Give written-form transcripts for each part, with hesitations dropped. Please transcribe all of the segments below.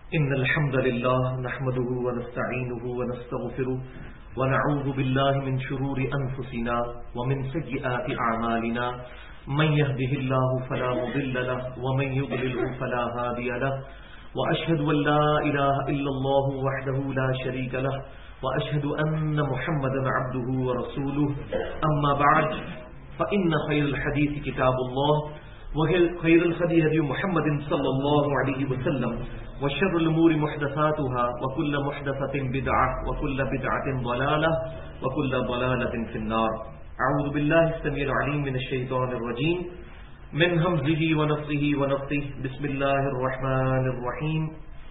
إن الحمد لله نحمده ونستعينه ونستغفره ونعوذ بالله من شرور أنفسنا ومن سيئات أعمالنا من يهده الله فلا مضل له ومن يضلله فلا هادي له وأشهد أن لا إله إلا الله وحده لا شريك له وأشهد أن محمدا عبده ورسوله أما بعد فإن خير الحديث كتاب الله وخير الهدي هدي محمد صلى الله عليه وسلم وشر الأمور محدثاتها وكل محدثة بدعة وكل بدعة ضلالة وكل ضلالة في النار. أعوذ بالله السميع العليم من الشيطان الرجيم من همزه ونفخه ونفثه. بسم الله الرحمن الرحيم.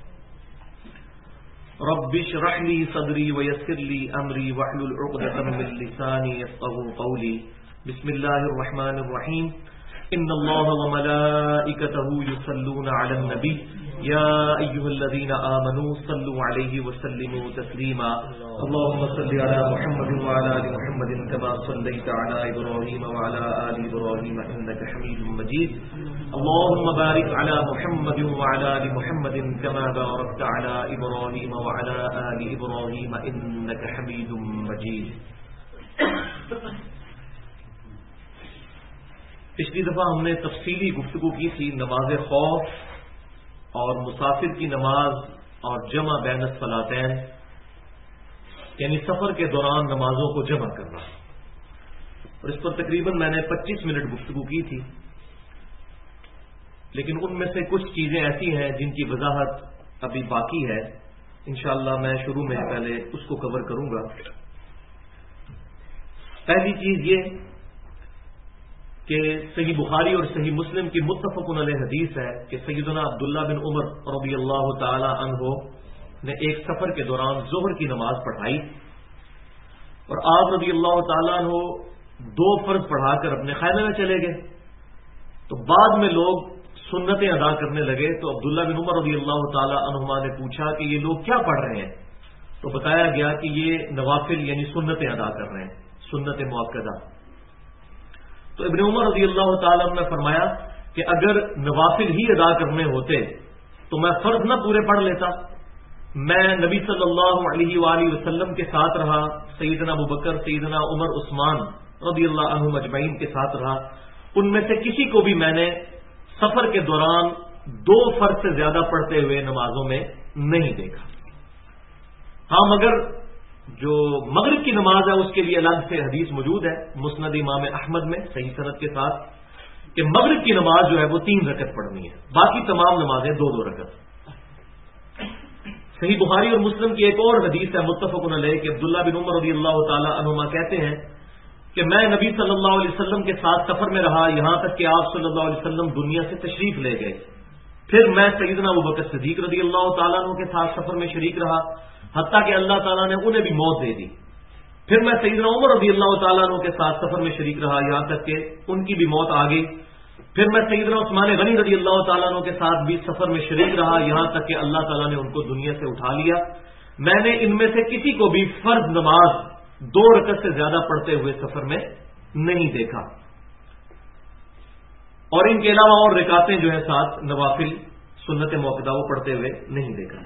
رب اشرح لي صدري ويسر لي أمري واحلل عقدة من لساني يفقهوا قولي. بسم الله الرحمن الرحيم. إن الله وملائكته يصلون على النبي يا أيها الذين آمنوا صلوا عليه وسلموا تسليما. اللهم صل على محمد وعلى آل محمد كما صليت على إبراهيم وعلى آل إبراهيم إنك حميد مجيد. اللهم بارك على محمد وعلى آل محمد كما باركت على إبراهيم وعلى آل إبراهيم إنك حميد مجيد. پچھلی دفعہ ہم نے تفصیلی گفتگو کی تھی نماز خوف اور مسافر کی نماز اور جمع بین الصلاتین، یعنی سفر کے دوران نمازوں کو جمع کرنا، اور اس پر تقریباً میں نے 25 منٹ گفتگو کی تھی. لیکن ان میں سے کچھ چیزیں ایسی ہیں جن کی وضاحت ابھی باقی ہے. انشاءاللہ میں شروع میں پہلے اس کو کور کروں گا. پہلی چیز یہ کہ صحیح بخاری اور صحیح مسلم کی متفق علیہ حدیث ہے کہ سیدنا عبداللہ بن عمر رضی اللہ تعالی عنہ نے ایک سفر کے دوران ظہر کی نماز پڑھائی اور آپ رضی اللہ تعالی عنہ 2 فرض پڑھا کر اپنے خیمے میں چلے گئے. تو بعد میں لوگ سنتیں ادا کرنے لگے تو عبداللہ بن عمر رضی اللہ تعالی عنہما نے پوچھا کہ یہ لوگ کیا پڑھ رہے ہیں؟ تو بتایا گیا کہ یہ نوافل یعنی سنتیں ادا کر رہے ہیں، سنت مؤکدہ. تو ابن عمر رضی اللہ تعالیٰ عنہ نے فرمایا کہ اگر نوافل ہی ادا کرنے ہوتے تو میں فرض نہ پورے پڑھ لیتا. میں نبی صلی اللہ علیہ وآلہ وسلم کے ساتھ رہا، سیدنا ابوبکر، سیدنا عمر، عثمان رضی اللہ عنہم اجمعین کے ساتھ رہا. ان میں سے کسی کو بھی میں نے سفر کے دوران 2 فرض سے زیادہ پڑھتے ہوئے نمازوں میں نہیں دیکھا. ہاں مگر جو مغرب کی نماز ہے اس کے لیے الگ سے حدیث موجود ہے مسند امام احمد میں صحیح سند کے ساتھ کہ مغرب کی نماز جو ہے وہ 3 رکعت پڑھنی ہے، باقی تمام نمازیں 2 رکعت. صحیح بخاری اور مسلم کی ایک اور حدیث ہے متفق علیہ کہ عبداللہ بن عمر رضی اللہ تعالی عنہما کہتے ہیں کہ میں نبی صلی اللہ علیہ وسلم کے ساتھ سفر میں رہا یہاں تک کہ آپ صلی اللہ علیہ وسلم دنیا سے تشریف لے گئے. پھر میں سیدنا ابوبکر صدیق رضی اللہ تعالیٰ عنہ کے ساتھ سفر میں شریک رہا حتیٰ کہ اللہ تعالیٰ نے انہیں بھی موت دے دی. پھر میں سیدنا عمر رضی اللہ تعالیٰ عنہ کے ساتھ سفر میں شریک رہا یہاں تک کہ ان کی بھی موت آ گئی. پھر میں سیدنا عثمان غنی رضی اللہ تعالیٰ عنہ کے ساتھ بھی سفر میں شریک رہا یہاں تک کہ اللہ تعالیٰ نے ان کو دنیا سے اٹھا لیا. میں نے ان میں سے کسی کو بھی فرض نماز 2 رکعت سے زیادہ پڑھتے ہوئے سفر میں نہیں دیکھا، اور ان کے علاوہ اور رکعتیں جو ہے ساتھ نوافل سنت موقدہ وہ پڑھتے ہوئے نہیں دیکھا.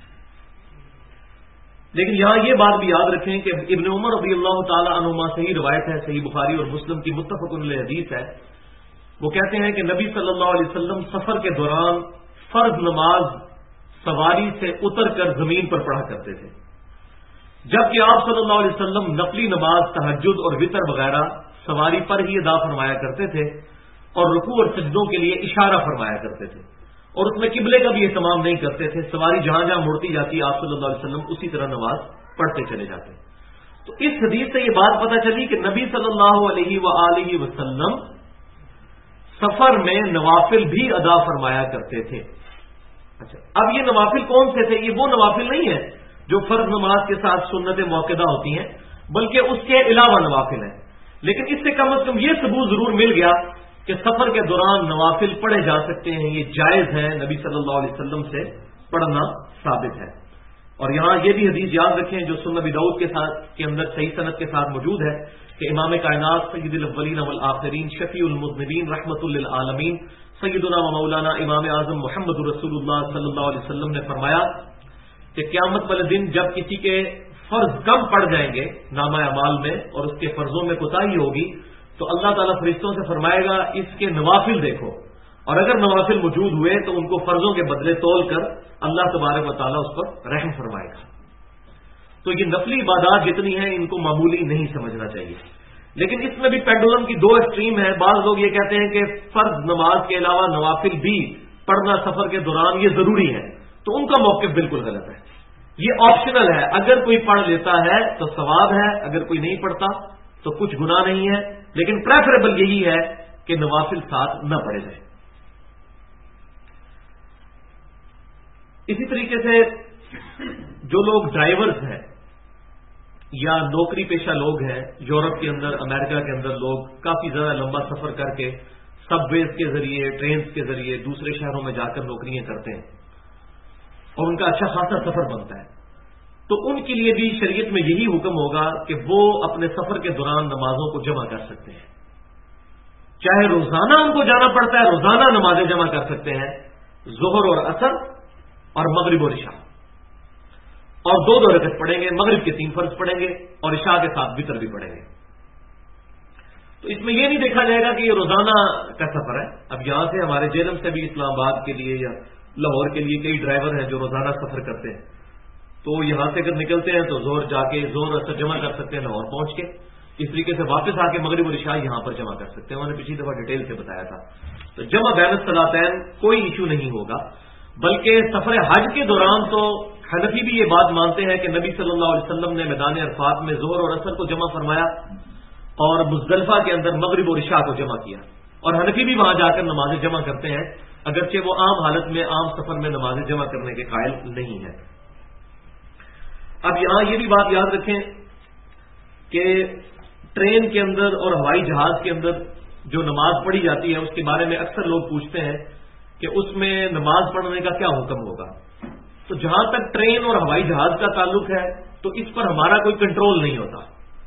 لیکن یہاں یہ بات بھی یاد رکھیں کہ ابن عمر رضی اللہ تعالی عنہما صحیح روایت ہے، صحیح بخاری اور مسلم کی متفق علیہ حدیث ہے. وہ کہتے ہیں کہ نبی صلی اللہ علیہ وسلم سفر کے دوران فرض نماز سواری سے اتر کر زمین پر پڑھا کرتے تھے، جبکہ آپ صلی اللہ علیہ وسلم نفلی نماز تہجد اور وتر وغیرہ سواری پر ہی ادا فرمایا کرتے تھے اور رکوع اور سجدوں کے لیے اشارہ فرمایا کرتے تھے، اور اس میں قبلے کا بھی اہتمام نہیں کرتے تھے. سواری جہاں جہاں مڑتی جاتی آپ صلی اللہ علیہ وسلم اسی طرح نماز پڑھتے چلے جاتے. تو اس حدیث سے یہ بات پتہ چلی کہ نبی صلی اللہ علیہ وآلہ وسلم سفر میں نوافل بھی ادا فرمایا کرتے تھے. اچھا، اب یہ نوافل کون سے تھے؟ یہ وہ نوافل نہیں ہے جو فرض نماز کے ساتھ سنت موقدہ ہوتی ہیں، بلکہ اس کے علاوہ نوافل ہیں. لیکن اس سے کم از کم یہ ثبوت ضرور مل گیا کہ سفر کے دوران نوافل پڑھے جا سکتے ہیں، یہ جائز ہے، نبی صلی اللہ علیہ وسلم سے پڑھنا ثابت ہے. اور یہاں یہ بھی حدیث یاد رکھیں جو سنن ابی داؤد کے اندر صحیح سند کے ساتھ موجود ہے کہ امام کائنات سید الاولین والآخرین شفیع المذنبین رحمۃ للعالمین سیدنا و مولانا امام اعظم محمد رسول اللہ صلی اللہ علیہ وسلم نے فرمایا کہ قیامت والے دن جب کسی کے فرض کم پڑ جائیں گے نامہ اعمال میں اور اس کے فرضوں میں کوتاہی ہوگی تو اللہ تعالیٰ فرشتوں سے فرمائے گا اس کے نوافل دیکھو، اور اگر نوافل موجود ہوئے تو ان کو فرضوں کے بدلے تول کر اللہ تبارک و تعالیٰ اس پر رحم فرمائے گا۔ تو یہ نفلی عبادات جتنی ہیں ان کو معمولی نہیں سمجھنا چاہیے، لیکن اس میں بھی پینڈولم کی دو ایکسٹریم ہے۔ بعض لوگ یہ کہتے ہیں کہ فرض نماز کے علاوہ نوافل بھی پڑھنا سفر کے دوران یہ ضروری ہے، تو ان کا موقف بالکل غلط ہے۔ یہ آپشنل ہے، اگر کوئی پڑھ لیتا ہے تو ثواب ہے، اگر کوئی نہیں پڑھتا تو کچھ گناہ نہیں ہے، لیکن پریفریبل یہی ہے کہ نوافل ساتھ نہ پڑھے جائیں۔ اسی طریقے سے جو لوگ ڈرائیورز ہیں یا نوکری پیشہ لوگ ہیں، یورپ کے اندر امریکہ کے اندر لوگ کافی زیادہ لمبا سفر کر کے سب ویز کے ذریعے ٹرینز کے ذریعے دوسرے شہروں میں جا کر نوکریاں کرتے ہیں اور ان کا اچھا خاصا سفر بنتا ہے، تو ان کے لیے بھی شریعت میں یہی حکم ہوگا کہ وہ اپنے سفر کے دوران نمازوں کو جمع کر سکتے ہیں، چاہے روزانہ ان کو جانا پڑتا ہے روزانہ نمازیں جمع کر سکتے ہیں، ظہر اور عصر اور مغرب اور عشاء، اور دو رکعت پڑھیں گے، مغرب کے 3 فرض پڑھیں گے اور عشاء کے ساتھ وتر بھی پڑھیں گے۔ تو اس میں یہ نہیں دیکھا جائے گا کہ یہ روزانہ کا سفر ہے۔ اب یہاں سے ہمارے جیلم سے بھی اسلام آباد کے لیے یا لاہور کے لیے کئی ڈرائیور ہیں جو روزانہ سفر کرتے ہیں، تو یہاں سے اگر نکلتے ہیں تو زور جا کے زور اثر جمع کر سکتے ہیں لاہور پہنچ کے، اس طریقے سے واپس آ کے مغرب اور عشاء یہاں پر جمع کر سکتے ہیں۔ میں نے پچھلی دفعہ ڈیٹیل سے بتایا تھا۔ تو جمع بین الصلاتین کوئی ایشو نہیں ہوگا، بلکہ سفر حج کے دوران تو حنفی بھی یہ بات مانتے ہیں کہ نبی صلی اللہ علیہ وسلم نے میدان عرفات میں ظہر اور عصر کو جمع فرمایا اور مزدلفہ کے اندر مغرب اور عشاء کو جمع کیا، اور حنفی بھی وہاں جا کر نمازیں جمع کرتے ہیں، اگرچہ وہ عام حالت میں عام سفر میں نمازیں جمع کرنے کے قائل نہیں ہے۔ اب یہاں یہ بھی بات یاد رکھیں کہ ٹرین کے اندر اور ہوائی جہاز کے اندر جو نماز پڑھی جاتی ہے اس کے بارے میں اکثر لوگ پوچھتے ہیں کہ اس میں نماز پڑھنے کا کیا حکم ہوگا۔ تو جہاں تک ٹرین اور ہوائی جہاز کا تعلق ہے تو اس پر ہمارا کوئی کنٹرول نہیں ہوتا،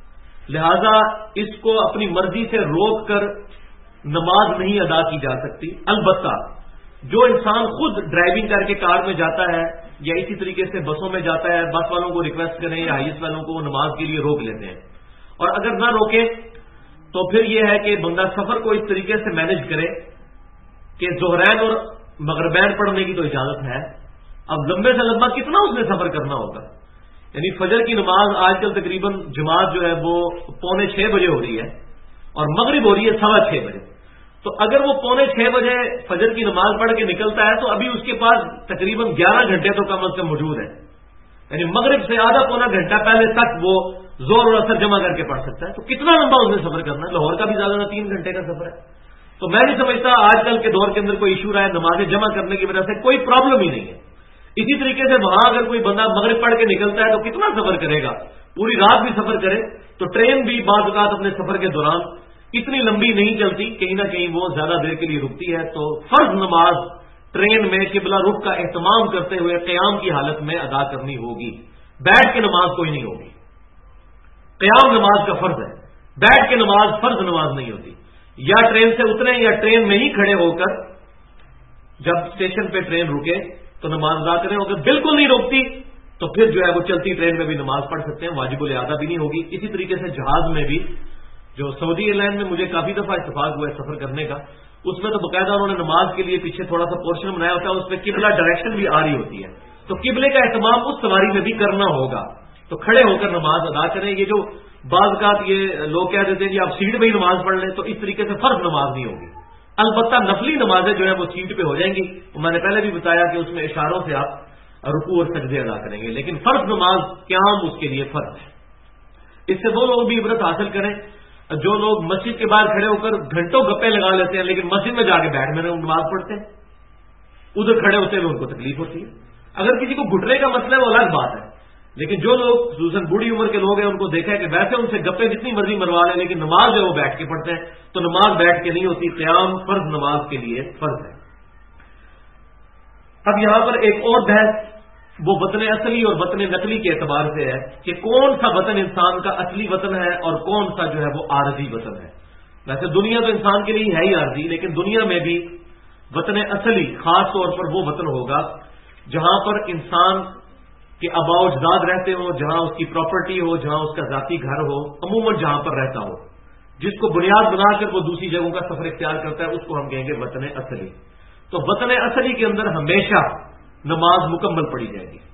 لہذا اس کو اپنی مرضی سے روک کر نماز نہیں ادا کی جا سکتی۔ البتہ جو انسان خود ڈرائیونگ کر کے کار میں جاتا ہے یا اسی طریقے سے بسوں میں جاتا ہے، بس والوں کو ریکویسٹ کریں یا ہائیس والوں کو نماز کے لیے روک لیتے ہیں، اور اگر نہ روکے تو پھر یہ ہے کہ بندہ سفر کو اس طریقے سے مینج کرے کہ ظہرین اور مغربین پڑھنے کی تو اجازت ہے، اب لمبے سے لمبا کتنا اس نے سفر کرنا ہوگا، یعنی فجر کی نماز آج کل تقریباً جماعت جو ہے وہ 5:45 بجے ہو رہی ہے اور مغرب ہو رہی ہے 6:15 بجے، تو اگر وہ 5:45 بجے فجر کی نماز پڑھ کے نکلتا ہے تو ابھی اس کے پاس تقریباً 11 گھنٹے تو کم از کم موجود ہے، یعنی مغرب سے آدھا پونا گھنٹہ پہلے تک وہ زور اور اثر جمع کر کے پڑھ سکتا ہے۔ تو کتنا لمبا اس نے سفر کرنا ہے، لاہور کا بھی زیادہ 3 گھنٹے کا سفر ہے۔ تو میں نہیں سمجھتا آج کل کے دور کے اندر کوئی ایشو رہا ہے، نمازیں جمع کرنے کی وجہ سے کوئی پرابلم ہی نہیں ہے۔ اسی طریقے سے وہاں اگر کوئی بندہ مغرب پڑھ کے نکلتا ہے تو کتنا سفر کرے گا، پوری رات بھی سفر کرے تو ٹرین بھی بعض اوقات اپنے سفر کے دوران اتنی لمبی نہیں چلتی، کہیں نہ کہیں وہ زیادہ دیر کے لیے رکتی ہے۔ تو فرض نماز ٹرین میں قبلہ رخ کا اہتمام کرتے ہوئے قیام کی حالت میں ادا کرنی ہوگی، بیٹھ کے نماز کوئی نہیں ہوگی۔ قیام نماز کا فرض ہے، بیٹھ کے نماز فرض نماز نہیں ہوتی۔ یا ٹرین سے اتریں یا ٹرین میں ہی کھڑے ہو کر جب اسٹیشن پہ ٹرین رکے تو نماز ادا کریں، اگر بالکل نہیں روکتی تو پھر جو ہے وہ چلتی ٹرین میں بھی نماز پڑھ سکتے ہیں، واجب الادا بھی نہیں ہوگی۔ اسی طریقے سے جہاز میں بھی، جو سعودی ایئر لائن میں مجھے کافی دفعہ اتفاق ہوا ہے سفر کرنے کا، اس میں تو باقاعدہ انہوں نے نماز کے لیے پیچھے تھوڑا سا پورشن بنایا ہوتا ہے، اس میں قبلہ ڈائریکشن بھی آ رہی ہوتی ہے، تو قبلے کا اہتمام اس سواری میں بھی کرنا ہوگا، تو کھڑے ہو کر نماز ادا کریں۔ یہ جو بعض اوقات یہ لوگ کہہ دیتے ہیں کہ آپ سیٹ پہ ہی نماز پڑھ لیں، تو اس طریقے سے فرض نماز نہیں ہوگی۔ البتہ نفلی نمازیں جو ہے وہ سیٹ پہ ہو جائیں گی، میں نے پہلے بھی بتایا کہ اس میں اشاروں سے آپ رکوع اور سجدے ادا کریں گے، لیکن فرض نماز قیام اس کے لیے فرض ہے۔ اس سے وہ لوگ بھی عبرت حاصل کریں جو لوگ مسجد کے باہر کھڑے ہو کر گھنٹوں گپے لگا لیتے ہیں لیکن مسجد میں جا کے بیٹھ میں نماز پڑھتے ہیں، ادھر کھڑے ہوتے ہوئے ان کو تکلیف ہوتی ہے۔ اگر کسی کو گھٹنے کا مسئلہ ہے وہ الگ بات ہے، لیکن جو لوگ خصوصاً بوڑھی عمر کے لوگ ہیں ان کو دیکھا ہے کہ ویسے ان سے گپے جتنی مرضی مروا لیں لیکن نماز جو ہے وہ بیٹھ کے پڑھتے ہیں، تو نماز بیٹھ کے نہیں ہوتی، قیام فرض نماز کے لیے فرض ہے۔ اب یہاں پر ایک اور بحث وہ وطن اصلی اور وطن نقلی کے اعتبار سے ہے کہ کون سا وطن انسان کا اصلی وطن ہے اور کون سا جو ہے وہ عارضی وطن ہے. ویسے دنیا تو انسان کے لیے ہے ہی عارضی، لیکن دنیا میں بھی وطن اصلی خاص طور پر وہ وطن ہوگا جہاں پر انسان کے آباء و اجداد رہتے ہوں، جہاں اس کی پراپرٹی ہو، جہاں اس کا ذاتی گھر ہو، عموماً جہاں پر رہتا ہو، جس کو بنیاد بنا کر وہ دوسری جگہوں کا سفر اختیار کرتا ہے، اس کو ہم کہیں گے وطن اصلی. تو وطن اصلی کے اندر ہمیشہ نماز مکمل پڑھی جائے گی.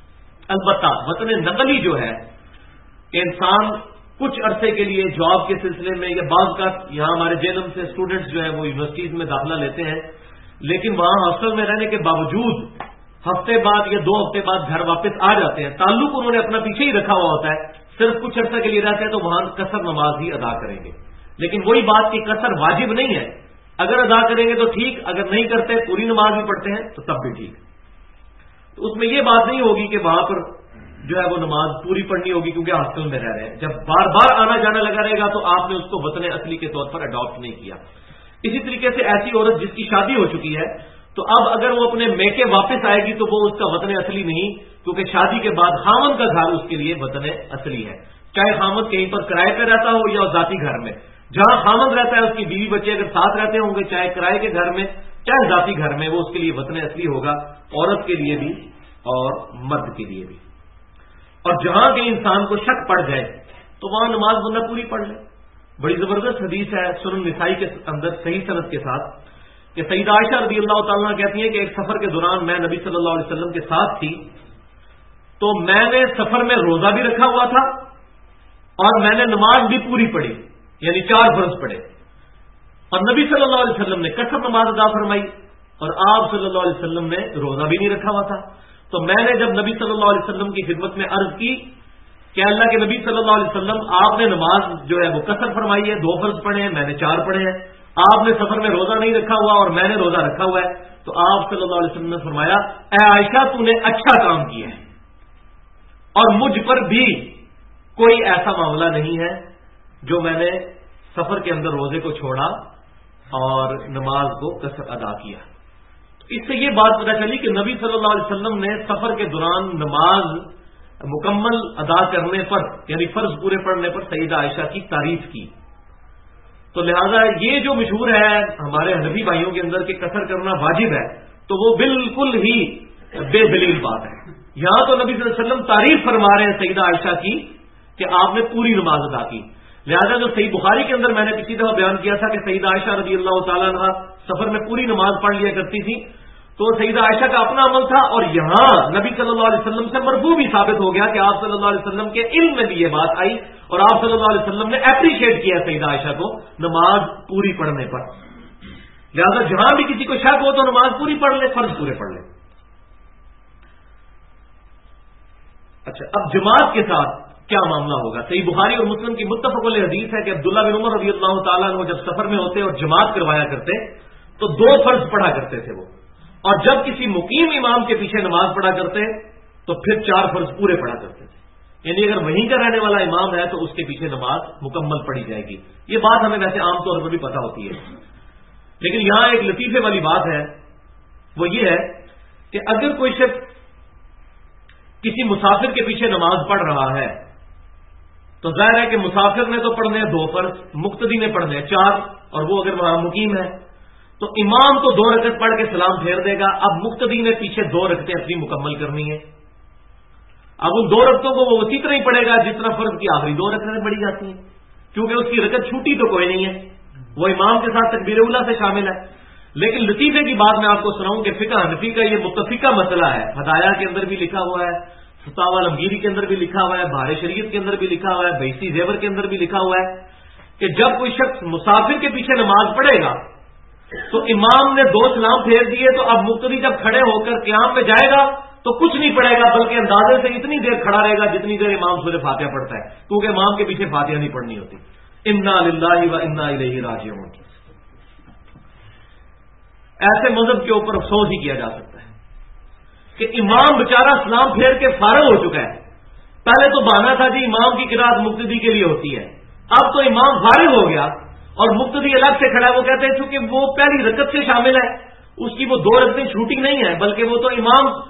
البتہ وطن نقلی جو ہے کہ انسان کچھ عرصے کے لیے جاب کے سلسلے میں یا بعض کا یہاں ہمارے جینم سے اسٹوڈنٹس جو ہیں وہ یونیورسٹیز میں داخلہ لیتے ہیں، لیکن وہاں ہاسٹل میں رہنے کے باوجود ہفتے بعد یا 2 ہفتے بعد گھر واپس آ جاتے ہیں. تعلق انہوں نے اپنا پیچھے ہی رکھا ہوا ہوتا ہے، صرف کچھ عرصہ کے لیے رہتے ہیں، تو وہاں قصر نماز ہی ادا کریں گے. لیکن وہی بات کہ قصر واجب نہیں ہے، اگر ادا کریں گے تو ٹھیک، اگر نہیں کرتے پوری نماز بھی پڑھتے ہیں تو تب بھی ٹھیک. تو اس میں یہ بات نہیں ہوگی کہ وہاں پر جو ہے وہ نماز پوری پڑھنی ہوگی کیونکہ ہاسٹل میں رہ رہے ہیں. جب بار بار آنا جانا لگا رہے گا تو آپ نے اس کو وطن اصلی کے طور پر اڈاپٹ نہیں کیا. اسی طریقے سے ایسی عورت جس کی شادی ہو چکی ہے تو اب اگر وہ اپنے میکے واپس آئے گی تو وہ اس کا وطن اصلی نہیں، کیونکہ شادی کے بعد خامد کا گھر اس کے لیے وطن اصلی ہے، چاہے خامد کہیں پر کرائے پہ رہتا ہو یا ذاتی گھر میں. جہاں خامد رہتا ہے اس کی بیوی بچے اگر ساتھ رہتے ہوں گے، چاہے کرائے کے گھر میں چاہے ذاتی گھر میں، وہ اس کے لیے وطن اصلی ہوگا، عورت کے لیے بھی اور مرد کے لیے بھی. اور جہاں کہیں انسان کو شک پڑ جائے تو وہاں نماز بندہ پوری پڑھ لے. بڑی زبردست حدیث ہے سنن نسائی کے اندر صحیح سند کے ساتھ کہ سیدہ عائشہ رضی اللہ تعالیٰ کہتی ہیں کہ ایک سفر کے دوران میں نبی صلی اللہ علیہ وسلم کے ساتھ تھی، تو میں نے سفر میں روزہ بھی رکھا ہوا تھا اور میں نے نماز بھی پوری پڑھی، یعنی 4 فرض پڑھے، اور نبی صلی اللہ علیہ وسلم نے قصر نماز ادا فرمائی اور آپ صلی اللہ علیہ وسلم نے روزہ بھی نہیں رکھا ہوا تھا. تو میں نے جب نبی صلی اللہ علیہ وسلم کی خدمت میں عرض کی کہ اللہ کے نبی صلی اللہ علیہ وسلم آپ نے نماز جو ہے وہ قصر فرمائی ہے، 2 فرض پڑھے ہیں، میں نے 4 پڑھے ہیں، آپ نے سفر میں روزہ نہیں رکھا ہوا اور میں نے روزہ رکھا ہوا ہے، تو آپ صلی اللہ علیہ وسلم نے فرمایا اے عائشہ تو نے اچھا کام کیا ہے، اور مجھ پر بھی کوئی ایسا معاملہ نہیں ہے جو میں نے سفر کے اندر روزے کو چھوڑا اور نماز کو قصر ادا کیا. اس سے یہ بات پتہ چلی کہ نبی صلی اللہ علیہ وسلم نے سفر کے دوران نماز مکمل ادا کرنے پر یعنی فرض پورے پڑھنے پر سیدہ عائشہ کی تعریف کی. تو لہذا یہ جو مشہور ہے ہمارے حنفی بھائیوں کے اندر کہ قصر کرنا واجب ہے، تو وہ بالکل ہی بے دلیل بات ہے. یہاں تو نبی صلی اللہ علیہ وسلم تعریف فرما رہے ہیں سیدہ عائشہ کی کہ آپ نے پوری نماز ادا کی. لہذا جو صحیح بخاری کے اندر میں نے پچھلی دفعہ بیان کیا تھا کہ سیدہ عائشہ رضی اللہ تعالیٰ عنہ سفر میں پوری نماز پڑھ لیا کرتی تھی، تو سیدہ عائشہ کا اپنا عمل تھا، اور یہاں نبی صلی اللہ علیہ وسلم سے مرفوع بھی ثابت ہو گیا کہ آپ صلی اللہ علیہ وسلم کے علم میں بھی یہ بات آئی اور آپ صلی اللہ علیہ وسلم نے اپریشیٹ کیا سیدہ عائشہ کو نماز پوری پڑھنے پر. لہذا جہاں بھی کسی کو شک ہو تو نماز پوری پڑھ لے، فرض پورے پڑھ لے. اچھا، اب جماعت کے ساتھ کیا معاملہ ہوگا؟ صحیح بخاری اور مسلم کی متفق علیہ حدیث ہے کہ عبداللہ بن عمر رضی اللہ تعالیٰ عنہ جب سفر میں ہوتے اور جماعت کروایا کرتے تو 2 فرض پڑھا کرتے تھے وہ، اور جب کسی مقیم امام کے پیچھے نماز پڑھا کرتے تو پھر 4 فرض پورے پڑھا کرتے تھے. یعنی اگر وہیں کا رہنے والا امام ہے تو اس کے پیچھے نماز مکمل پڑھی جائے گی. یہ بات ہمیں ویسے عام طور پر بھی پتہ ہوتی ہے، لیکن یہاں ایک لطیفے والی بات ہے، وہ یہ ہے کہ اگر کوئی شخص کسی مسافر کے پیچھے نماز پڑھ رہا ہے تو ظاہر ہے کہ مسافر نے تو پڑھنے 2 فرض، مقتدی نے پڑھنے 4، اور وہ اگر وہاں مقیم ہے تو امام تو 2 رکعت پڑھ کے سلام پھیر دے گا. اب مقتدی نے پیچھے 2 رکعتیں اپنی مکمل کرنی ہے. اب ان 2 رکعتوں کو وہ اسی طرح ہی پڑھے گا جس طرح فرض کی آخری 2 رکعتیں پڑھی جاتی ہیں، کیونکہ اس کی رکعت چھوٹی تو کوئی نہیں ہے، وہ امام کے ساتھ تکبیر اولیٰ سے شامل ہے. لیکن لطیفے کی بات میں آپ کو سناؤں کہ فقہ حنفی کا یہ متفقہ مسئلہ ہے، ہدایہ کے اندر بھی لکھا ہوا ہے، فتاوی الامگیری کے اندر بھی لکھا ہوا ہے، بہار شریعت کے اندر بھی لکھا ہوا ہے، بہشتی زیور کے اندر بھی لکھا ہوا ہے کہ جب کوئی شخص مسافر کے پیچھے نماز پڑھے گا تو امام نے 2 سلام پھیر دیے تو اب مقتدی جب کھڑے ہو کر قیام میں جائے گا تو کچھ نہیں پڑھے گا، بلکہ اندازے سے اتنی دیر کھڑا رہے گا جتنی دیر امام سورہ فاتحہ پڑھتا ہے، کیونکہ امام کے پیچھے فاتحہ نہیں پڑھنی ہوتی. انا للہ و انا الیہ راجعون. ایسے مذہب کے اوپر افسوس ہی کیا جا سکتا ہے کہ امام بیچارہ سلام پھیر کے فارغ ہو چکا ہے. پہلے تو بہانا تھا جی امام کی قرات مقتدی کے لیے ہوتی ہے، اب تو امام فارغ ہو گیا اور مقتدی الگ سے کھڑا ہے. وہ کہتے ہیں چونکہ وہ پہلی رکعت سے شامل ہے، اس کی وہ 2 رکعتیں چھوٹی نہیں ہے، بلکہ وہ تو امام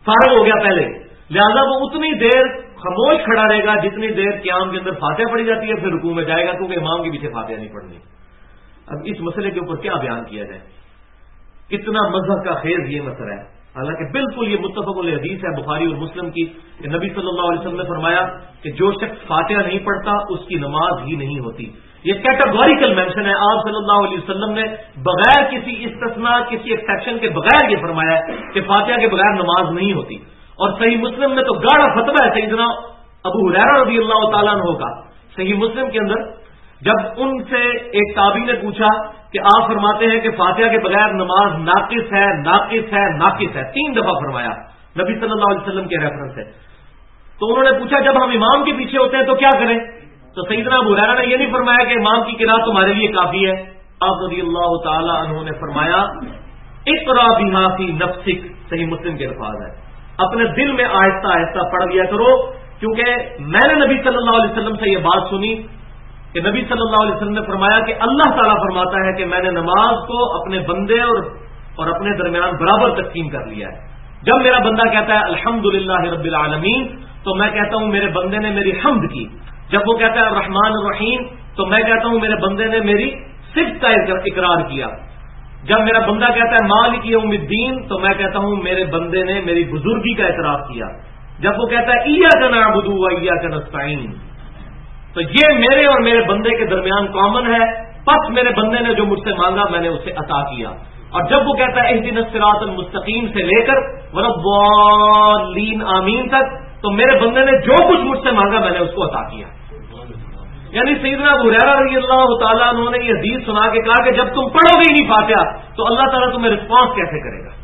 فارغ ہو گیا پہلے، لہذا وہ اتنی دیر خاموش کھڑا رہے گا جتنی دیر قیام کے اندر فاتحہ پڑھی جاتی ہے، پھر رکوع میں جائے گا کیونکہ امام کے پیچھے فاتحہ نہیں پڑھنی۔ اب اس مسئلے کے اوپر کیا بیان کیا جائے، کتنا مذہب کا خیز یہ مسئلہ ہے، حالانکہ بالکل یہ متفق علیہ حدیث ہے بخاری اور مسلم کی، کہ نبی صلی اللہ علیہ وسلم نے فرمایا کہ جو شخص فاتحہ نہیں پڑھتا اس کی نماز ہی نہیں ہوتی۔ یہ کیٹیگوریکل مینشن ہے، آپ صلی اللہ علیہ وسلم نے بغیر کسی استثناء کسی ایکسیپشن کے بغیر یہ فرمایا ہے کہ فاتحہ کے بغیر نماز نہیں ہوتی۔ اور صحیح مسلم میں تو گاڑا فتویٰ ہے سیدنا ابو ہریرہ رضی اللہ تعالیٰ عنہ کا، صحیح مسلم کے اندر جب ان سے ایک تابعی نے پوچھا کہ آپ فرماتے ہیں کہ فاتحہ کے بغیر نماز ناقص ہے ناقص ہے ناقص ہے، 3 دفعہ فرمایا نبی صلی اللہ علیہ وسلم کے ریفرنس سے، تو انہوں نے پوچھا جب ہم امام کے پیچھے ہوتے ہیں تو کیا کریں؟ تو سیدنا ابو ہریرہ نے یہ نہیں فرمایا کہ امام کی قرات تمہارے لیے کافی ہے، آپ رضی اللہ تعالی عنہ نے فرمایا اقرا بہا فی نفسک، صحیح مسلم کے الفاظ ہے، اپنے دل میں آہستہ آہستہ پڑھ لیا کرو، کیونکہ میں نے نبی صلی اللہ علیہ وسلم سے یہ بات سنی کہ نبی صلی اللہ علیہ وسلم نے فرمایا کہ اللہ تعالیٰ فرماتا ہے کہ میں نے نماز کو اپنے بندے اور اپنے درمیان برابر تقسیم کر لیا ہے۔ جب میرا بندہ کہتا ہے الحمدللہ رب العالمین تو میں کہتا ہوں میرے بندے نے میری حمد کی، جب وہ کہتا ہے الرحمن الرحیم تو میں کہتا ہوں میرے بندے نے میری صفت کا اقرار کیا، جب میرا بندہ کہتا ہے مالک یوم الدین تو میں کہتا ہوں میرے بندے نے میری بزرگی کا اعتراف کیا، جب وہ کہتا ہے ایاک نعبد و ایاک نستعین تو یہ میرے اور میرے بندے کے درمیان کامن ہے، پس میرے بندے نے جو مجھ سے مانگا میں نے اسے عطا کیا، اور جب وہ کہتا ہے اہدنا الصراط المستقیم سے لے کر وَلَضَّالِّينَ آمین تک تو میرے بندے نے جو کچھ مجھ سے مانگا میں نے اس کو عطا کیا۔ یعنی سیدنا ابو ہریرہ رضی اللہ تعالیٰ عنہ نے یہ حدیث سنا کے کہا کہ جب تم پڑھو گے ہی نہیں فاتحہ تو اللہ تعالیٰ تمہیں رسپانس کیسے کرے گا؟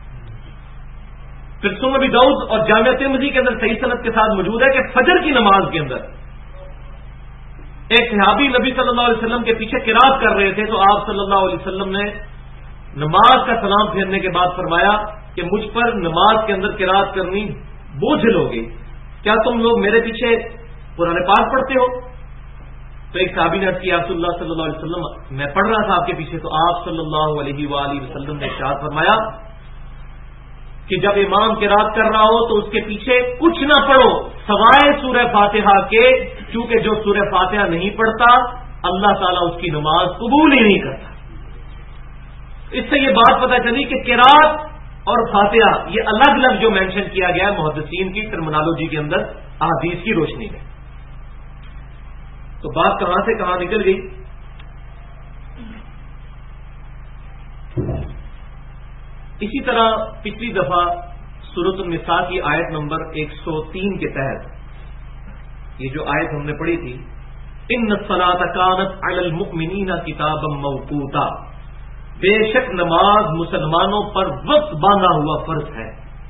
پھر سنن ابی داؤد اور جامع ترمذی کے اندر صحیح سند کے ساتھ موجود ہے کہ فجر کی نماز کے اندر ایک صحابی نبی صلی اللہ علیہ وسلم کے پیچھے قرات کر رہے تھے تو آپ صلی اللہ علیہ وسلم نے نماز کا سلام پھیرنے کے بعد فرمایا کہ مجھ پر نماز کے اندر قرات کرنی بوجھل ہو گئی، کیا تم لوگ میرے پیچھے قرآن پاک پڑھتے ہو؟ تو ایک صحابی نے عرض کیا رسول اللہ صلی اللہ علیہ وسلم میں پڑھ رہا تھا آپ کے پیچھے، تو آپ صلی اللہ علیہ وآلہ وسلم نے ارشاد فرمایا کہ جب امام قرات کر رہا ہو تو اس کے پیچھے کچھ نہ پڑھو سوائے سورہ فاتحہ کے، کیونکہ جو سورہ فاتحہ نہیں پڑھتا اللہ تعالیٰ اس کی نماز قبول ہی نہیں کرتا۔ اس سے یہ بات پتہ چلی کہ قرات اور فاتحہ یہ الگ الگ جو مینشن کیا گیا ہے محدثین کی ٹرمنالوجی کے اندر احادیث کی روشنی میں، تو بات کہاں سے کہاں نکل گئی؟ اسی طرح پچھلی دفعہ سورۃ النساء کی آیت نمبر 103 کے تحت یہ جو آیت ہم نے پڑھی تھی ان الصلاۃ کانت علی المؤمنین کتابا موقوتا، بے شک نماز مسلمانوں پر وقت باندھا ہوا فرض ہے۔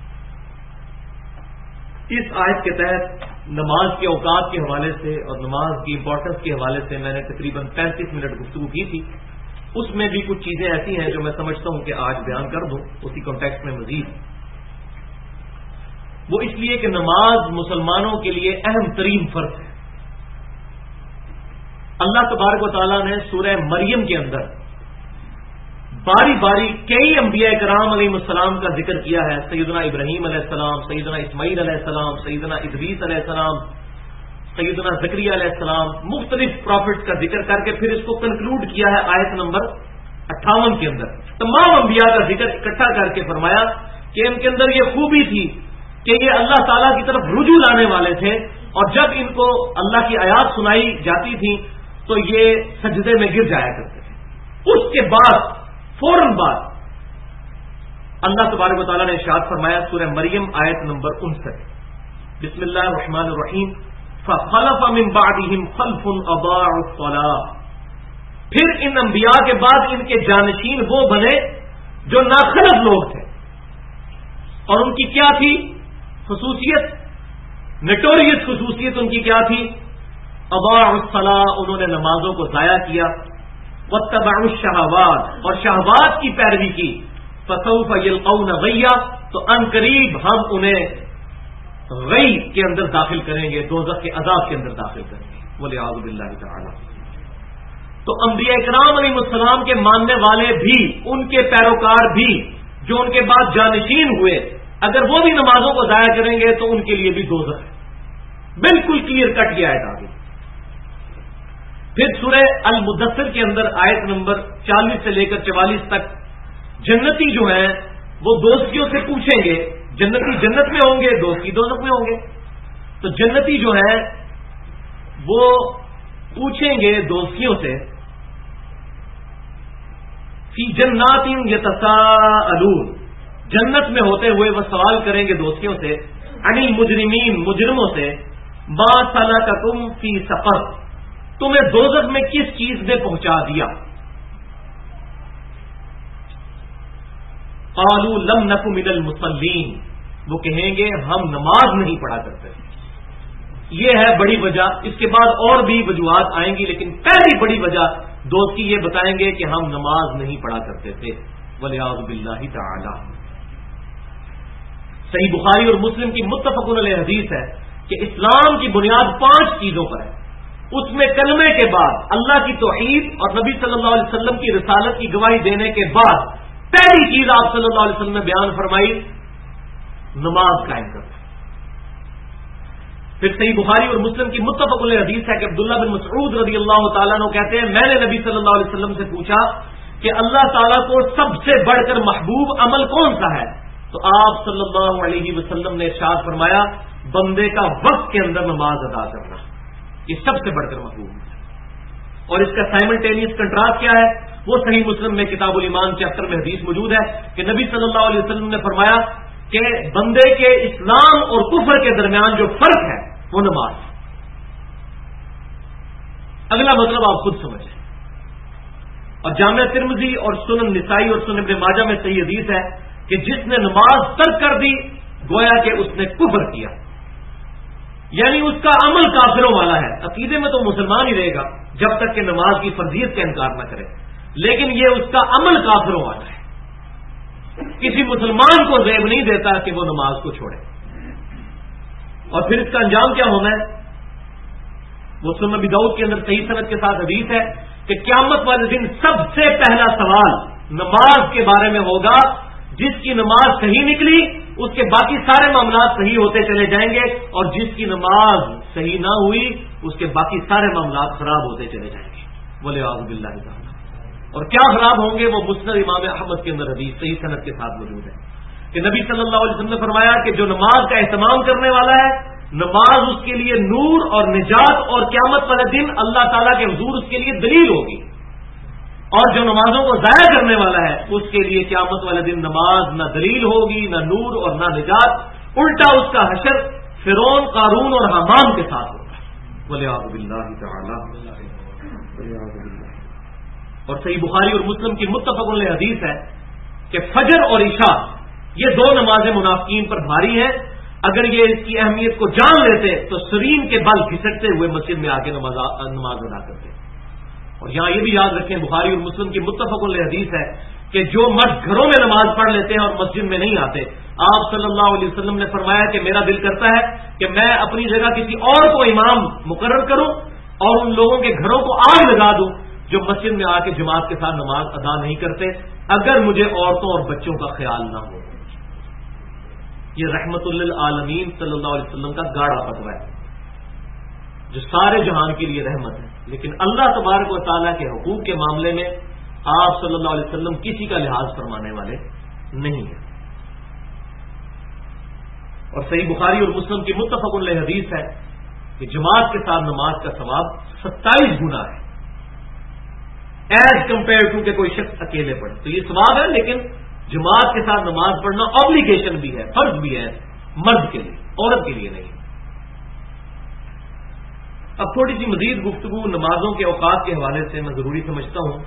اس آیت کے تحت نماز کے اوقات کے حوالے سے اور نماز کی امپورٹنس کے حوالے سے میں نے تقریباً 35 منٹ گفتگو کی تھی، اس میں بھی کچھ چیزیں ایسی ہیں جو میں سمجھتا ہوں کہ آج بیان کر دوں اسی کانٹیکسٹ میں مزید۔ وہ اس لیے کہ نماز مسلمانوں کے لیے اہم ترین فرض ہے۔ اللہ تبارک و تعالیٰ نے سورہ مریم کے اندر باری باری کئی انبیاء کرام علیہ السلام کا ذکر کیا ہے، سیدنا ابراہیم علیہ السلام، سیدنا اسماعیل علیہ السلام، سیدنا ادریس علیہ السلام، سیدنا زکریا علیہ السلام، مختلف پروفٹس کا ذکر کر کے پھر اس کو کنکلوڈ کیا ہے آیت نمبر 58 کے اندر، تمام انبیاء کا ذکر اکٹھا کر کے فرمایا کہ ان کے اندر یہ خوبی تھی کہ یہ اللہ تعالیٰ کی طرف رجوع لانے والے تھے، اور جب ان کو اللہ کی آیات سنائی جاتی تھی تو یہ سجدے میں گر جایا کرتے تھے۔ اس کے بعد فوراً بعد اللہ تبارک و تعالیٰ نے ارشاد فرمایا سورہ مریم آیت نمبر 59، بسم اللہ الرحمن الرحیم فخلف من بعدهم خلف اضاعوا الصلاۃ، پھر ان انبیاء کے بعد ان کے جانشین وہ بنے جو ناخلف لوگ تھے، اور ان کی کیا تھی خصوصیت، نٹوریس خصوصیت ان کی کیا تھی؟ اضاعوا الصلاۃ، انہوں نے نمازوں کو ضائع کیا، واتبعوا الشہوات، اور شہوات کی پیروی کی، فسوف یلقون غیا، تو ان قریب ہم انہیں غی کے اندر داخل کریں گے، دوزخ کے عذاب کے اندر داخل کریں گے، والعیاذ باللہ تعالی۔ تو انبیاء کرام علیہ السلام کے ماننے والے بھی، ان کے پیروکار بھی جو ان کے بعد جانشین ہوئے، اگر وہ بھی نمازوں کو ضائع کریں گے تو ان کے لیے بھی دوزخ ہے. بالکل کلیئر کٹ کی آیت آگے. پھر سورہ المدثر کے اندر آیت نمبر 40 سے لے کر 44 تک جنتی جو ہیں وہ دوستیوں سے پوچھیں گے. جنتی جنت میں ہوں گے, دوستی دوزخ میں ہوں گے. تو جنتی جو ہیں وہ پوچھیں گے دوستیوں سے, فی جنات یتساءلون, جنت میں ہوتے ہوئے وہ سوال کریں گے دوستیوں سے, عن المجرمین, مجرموں سے, ما سلککم فی سقر, تمہیں دوزخ میں کس چیز نے پہنچا دیا. قالوا لم نک من المصلین, وہ کہیں گے ہم نماز نہیں پڑھا کرتے. یہ ہے بڑی وجہ. اس کے بعد اور بھی وجوہات آئیں گی, لیکن پہلی بڑی وجہ دوستی یہ بتائیں گے کہ ہم نماز نہیں پڑھا کرتے تھے. والعیاذ باللہ تعالی. صحیح بخاری اور مسلم کی متفق علیہ حدیث ہے کہ اسلام کی بنیاد 5 چیزوں پر ہے. اس میں کلمے کے بعد اللہ کی توحید اور نبی صلی اللہ علیہ وسلم کی رسالت کی گواہی دینے کے بعد پہلی چیز آپ صلی اللہ علیہ وسلم نے بیان فرمائی, نماز قائم کرنا. پھر صحیح بخاری اور مسلم کی متفق علیہ حدیث ہے کہ عبداللہ بن مسعود رضی اللہ تعالیٰ عنہ کہتے ہیں میں نے نبی صلی اللہ علیہ وسلم سے پوچھا کہ اللہ تعالیٰ کو سب سے بڑھ کر محبوب عمل کون سا ہے؟ تو آپ صلی اللہ علیہ وسلم نے ارشاد فرمایا بندے کا وقت کے اندر نماز ادا کرنا, یہ سب سے بڑھ کر محبوب ہے. اور اس کا سائملٹینیس کنٹراسٹ کیا ہے؟ وہ صحیح مسلم میں کتاب الایمان چیپٹر میں حدیث موجود ہے کہ نبی صلی اللہ علیہ وسلم نے فرمایا کہ بندے کے اسلام اور کفر کے درمیان جو فرق ہے وہ نماز. اگلا مطلب آپ خود سمجھیں. اور جامعہ ترمذی اور سنن نسائی اور سنن ابن ماجہ میں صحیح حدیث ہے کہ جس نے نماز ترک کر دی گویا کہ اس نے کفر کیا, یعنی اس کا عمل کافروں والا ہے. عقیدے میں تو مسلمان ہی رہے گا جب تک کہ نماز کی فرضیت کا انکار نہ کرے, لیکن یہ اس کا عمل کافروں والا ہے. کسی مسلمان کو زیب نہیں دیتا کہ وہ نماز کو چھوڑے. اور پھر اس کا انجام کیا ہونا ہے؟ وہ سنن ابی داؤد کے اندر صحیح سند کے ساتھ حدیث ہے کہ قیامت والے دن سب سے پہلا سوال نماز کے بارے میں ہوگا. جس کی نماز صحیح نکلی اس کے باقی سارے معاملات صحیح ہوتے چلے جائیں گے, اور جس کی نماز صحیح نہ ہوئی اس کے باقی سارے معاملات خراب ہوتے چلے جائیں گے. والعیاذ باللہ تعالی. اور کیا خراب ہوں گے؟ وہ مسند امام احمد کے اندر حدیث صحیح سند کے ساتھ موجود ہے کہ نبی صلی اللہ علیہ وسلم نے فرمایا کہ جو نماز کا اہتمام کرنے والا ہے نماز اس کے لیے نور اور نجات اور قیامت والے دن اللہ تعالیٰ کے حضور اس کے لیے دلیل ہوگی, اور جو نمازوں کو ضائع کرنے والا ہے اس کے لیے قیامت والے دن نماز نہ دلیل ہوگی, نہ نور اور نہ نجات. الٹا اس کا حشر فرعون, قارون اور حامان کے ساتھ ہوگا. والعیاذ باللہ تعالی. اور صحیح بخاری اور مسلم کی متفق علیہ حدیث ہے کہ فجر اور عشاء یہ 2 نمازیں منافقین پر بھاری ہیں. اگر یہ اس کی اہمیت کو جان لیتے تو سرین کے بل گھسٹتے ہوئے مسجد میں آ کے نماز ادا کرتے. اور یہاں یہ بھی یاد رکھیں بخاری اور مسلم کی متفق علیہ حدیث ہے کہ جو مرد گھروں میں نماز پڑھ لیتے ہیں اور مسجد میں نہیں آتے, آپ صلی اللہ علیہ وسلم نے فرمایا کہ میرا دل کرتا ہے کہ میں اپنی جگہ کسی اور کو امام مقرر کروں اور ان لوگوں کے گھروں کو آگ لگا دوں جو مسجد میں آ کے جماعت کے ساتھ نماز ادا نہیں کرتے, اگر مجھے عورتوں اور بچوں کا خیال نہ ہو. یہ رحمت للعالمین صلی اللہ علیہ وسلم کا گاڑا فتویٰ ہے جو سارے جہان کے لیے رحمت ہے. لیکن اللہ تبارک و تعالیٰ کے حقوق کے معاملے میں آپ صلی اللہ علیہ وسلم کسی کا لحاظ فرمانے والے نہیں ہیں. اور صحیح بخاری اور مسلم کی متفق علیہ حدیث ہے کہ جماعت کے ساتھ نماز کا ثواب 27 گنا ہے ایز کمپیئر ٹو کہ کوئی شخص اکیلے پڑھے. تو یہ ثواب ہے, لیکن جماعت کے ساتھ نماز پڑھنا اوبلیگیشن بھی ہے, فرض بھی ہے مرد کے لیے, عورت کے لیے نہیں. اب تھوڑی سی مزید گفتگو نمازوں کے اوقات کے حوالے سے میں ضروری سمجھتا ہوں,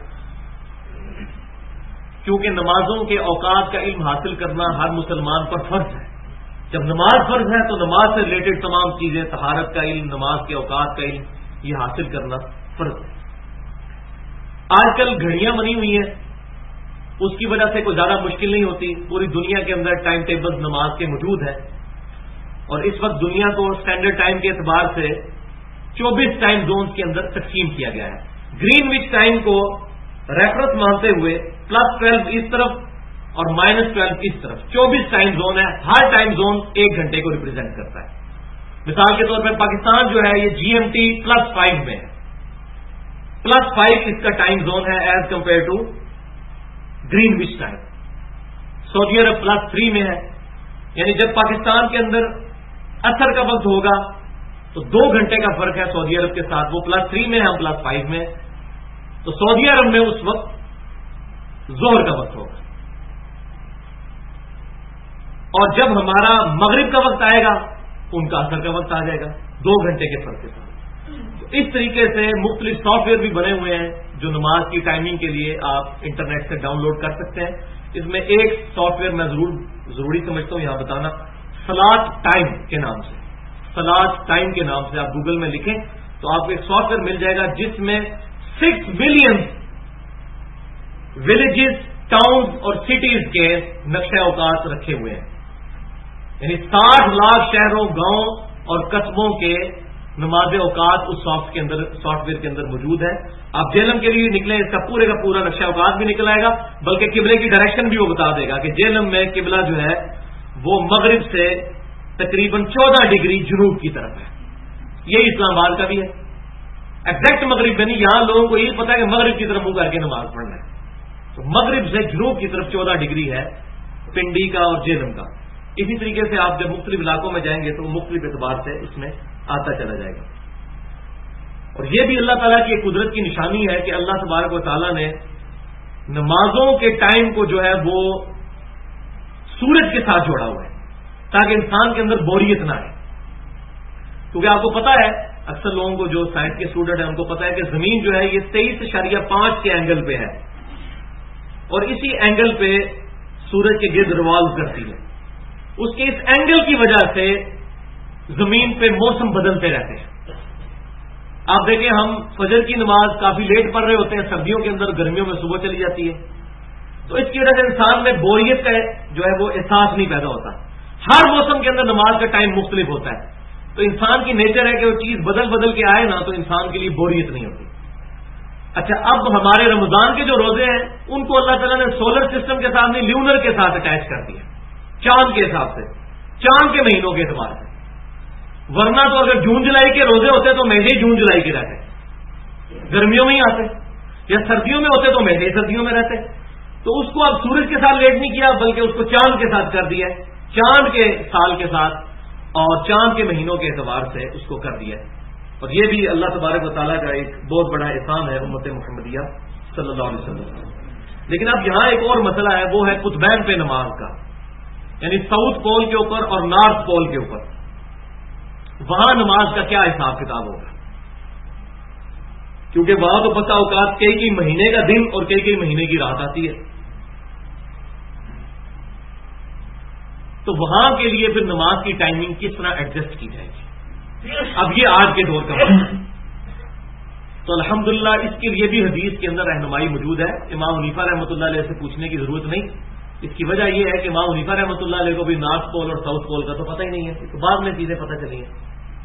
کیونکہ نمازوں کے اوقات کا علم حاصل کرنا ہر مسلمان پر فرض ہے. جب نماز فرض ہے تو نماز سے ریلیٹڈ تمام چیزیں, طہارت کا علم, نماز کے اوقات کا علم, یہ حاصل کرنا فرض ہے. آج کل گھڑیاں بنی ہوئی ہیں, اس کی وجہ سے کوئی زیادہ مشکل نہیں ہوتی. پوری دنیا کے اندر ٹائم ٹیبل نماز کے موجود ہے, اور اس وقت دنیا کو اسٹینڈرڈ ٹائم کے اعتبار سے 24 ٹائم زونز کے اندر تقسیم کیا گیا ہے. گرین وچ ٹائم کو ریفرنس مانتے ہوئے +12 اس طرف اور -12 اس طرف 24 ٹائم زون ہے. ہر ٹائم زون 1 گھنٹے کو ریپرزینٹ کرتا ہے. مثال کے طور پر پاکستان جو ہے یہ GMT +5 میں ہے. +5 اس کا ٹائم زون ہے ایز کمپیئر ٹو گرین وچ ٹائم. سعودی عرب +3 میں ہے. یعنی جب پاکستان کے اندر اثر کا وقت ہوگا تو 2 گھنٹے کا فرق ہے سعودی عرب کے ساتھ. وہ +3 میں ہے, ہم +5 میں. تو سعودی عرب میں اس وقت ظہر کا وقت ہوگا, اور جب ہمارا مغرب کا وقت آئے گا ان کا اثر کا وقت آ جائے گا 2 گھنٹے کے فرق کے ساتھ. تو اس طریقے سے مختلف سافٹ ویئر بھی بنے ہوئے ہیں جو نماز کی ٹائمنگ کے لیے آپ انٹرنیٹ سے ڈاؤن لوڈ کر سکتے ہیں. اس میں ایک سافٹ ویئر میں ضروری سمجھتا ہوں یہاں بتانا, صلاۃ ٹائم کے نام سے. صلاۃ ٹائم کے نام سے آپ گوگل میں لکھیں تو آپ کو ایک سافٹ ویئر مل جائے گا جس میں 6 ملین ولیجز, ٹاؤنز اور سٹیز کے نقشہ اوقات رکھے ہوئے ہیں. یعنی 60 لاکھ شہروں, گاؤں اور قصبوں کے نماز اوقات اس سافٹ ویئر کے اندر موجود ہے. آپ جہلم کے لیے نکلیں, اس کا پورا نقشہ اوقات بھی نکل آئے گا, بلکہ قبلے کی ڈائریکشن بھی وہ بتا دے گا کہ جہلم میں قبلہ جو ہے وہ مغرب سے تقریباً 14 ڈگری جنوب کی طرف ہے. یہ اسلام آباد کا بھی ہے. ایگزیکٹ مغرب میں نہیں, یہاں لوگوں کو یہ پتا ہے کہ مغرب کی طرف منہ کر کے نماز پڑھنا ہے. تو مغرب سے جنوب کی طرف 14 ڈگری ہے پنڈی کا اور جہلم کا. اسی طریقے سے آپ جب مختلف علاقوں میں جائیں گے تو مختلف اعتبار سے اس میں آتا چلا جائے گا. اور یہ بھی اللہ تعالیٰ کی ایک قدرت کی نشانی ہے کہ اللہ تبارک و تعالیٰ نے نمازوں کے ٹائم کو جو ہے وہ سورج کے ساتھ جوڑا ہوا ہے تاکہ انسان کے اندر بوریت نہ آئے. کیونکہ آپ کو پتا ہے, اکثر لوگوں کو جو سائنس کے اسٹوڈنٹ ہیں ان کو پتا ہے کہ زمین جو ہے یہ 23.5 کے اینگل پہ ہے, اور اسی اینگل پہ سورج کے گرد ریوالو کرتی ہے. اس کے اس اینگل کی وجہ سے زمین پہ موسم بدلتے رہتے ہیں. آپ دیکھیں ہم فجر کی نماز کافی لیٹ پڑھ رہے ہوتے ہیں سردیوں کے اندر, گرمیوں میں صبح چلی جاتی ہے. تو اس کی وجہ سے انسان میں بوریت کا جو ہے وہ احساس نہیں پیدا ہوتا. ہر موسم کے اندر نماز کا ٹائم مختلف ہوتا ہے. تو انسان کی نیچر ہے کہ وہ چیز بدل کے آئے نا تو انسان کے لیے بوریت نہیں ہوتی. اچھا, اب ہمارے رمضان کے جو روزے ہیں ان کو اللہ تعالیٰ نے سولر سسٹم کے ساتھ نہیں, لیونر کے ساتھ اٹیچ کر دیا, چاند کے حساب سے, چاند کے مہینوں کے اعتبار سے. ورنہ تو اگر جون جولائی کے روزے ہوتے تو مہینے جون جولائی کے رہتے, گرمیوں میں ہی آتے, یا سردیوں میں ہوتے تو مہینے سردیوں میں رہتے. تو اس کو اب سورج کے ساتھ لیٹ نہیں کیا بلکہ اس کو چاند کے ساتھ کر دیا, چاند کے سال کے ساتھ اور چاند کے مہینوں کے اعتبار سے اس کو کر دیا. اور یہ بھی اللہ تبارک و تعالیٰ کا ایک بہت بڑا احسان ہے امت محمدیہ صلی اللہ علیہ وسلم. لیکن اب یہاں ایک اور مسئلہ ہے, وہ ہے قطبین پہ نماز کا, یعنی ساؤتھ پول کے اوپر اور نارتھ پول کے اوپر. وہاں نماز کا کیا حساب کتاب ہوگا, کیونکہ وہاں تو پتہ اوقات کئی مہینے کا دن اور کئی مہینے کی رات آتی ہے. تو وہاں کے لیے پھر نماز کی ٹائمنگ کس طرح ایڈجسٹ کی جائے گی. اب یہ آج کے دور کا وقت ہے. تو الحمدللہ اس کے لیے بھی حدیث کے اندر رہنمائی موجود ہے. امام حنیفہ رحمۃ اللہ علیہ سے پوچھنے کی ضرورت نہیں. اس کی وجہ یہ ہے کہ امام حنیفہ رحمۃ اللہ علیہ کو بھی نارتھ پول اور ساؤتھ پول کا تو پتہ ہی نہیں ہے, تو بعد میں چیزیں پتہ چلی ہیں.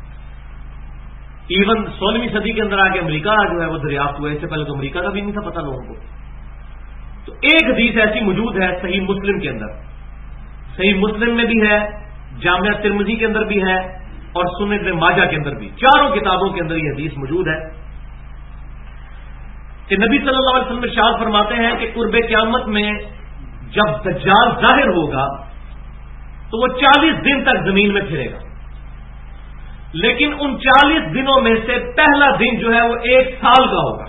ایون 16ویں صدی کے اندر آ کے امریکہ جو ہے وہ دریافت ہوا, اس سے پہلے تو امریکہ کا بھی نہیں تھا پتہ لوگوں کو. تو ایک حدیث ایسی موجود ہے صحیح مسلم کے اندر, صحیح مسلم میں بھی ہے, جامعہ ترمذی کے اندر بھی ہے اور سنن ابن ماجہ کے اندر بھی, چاروں کتابوں کے اندر یہ حدیث موجود ہے کہ نبی صلی اللہ علیہ وسلم ارشاد فرماتے ہیں کہ قرب قیامت میں جب دجال ظاہر ہوگا تو وہ 40 دن تک زمین میں پھرے گا, لیکن ان 40 دنوں میں سے پہلا دن جو ہے وہ 1 سال کا ہوگا,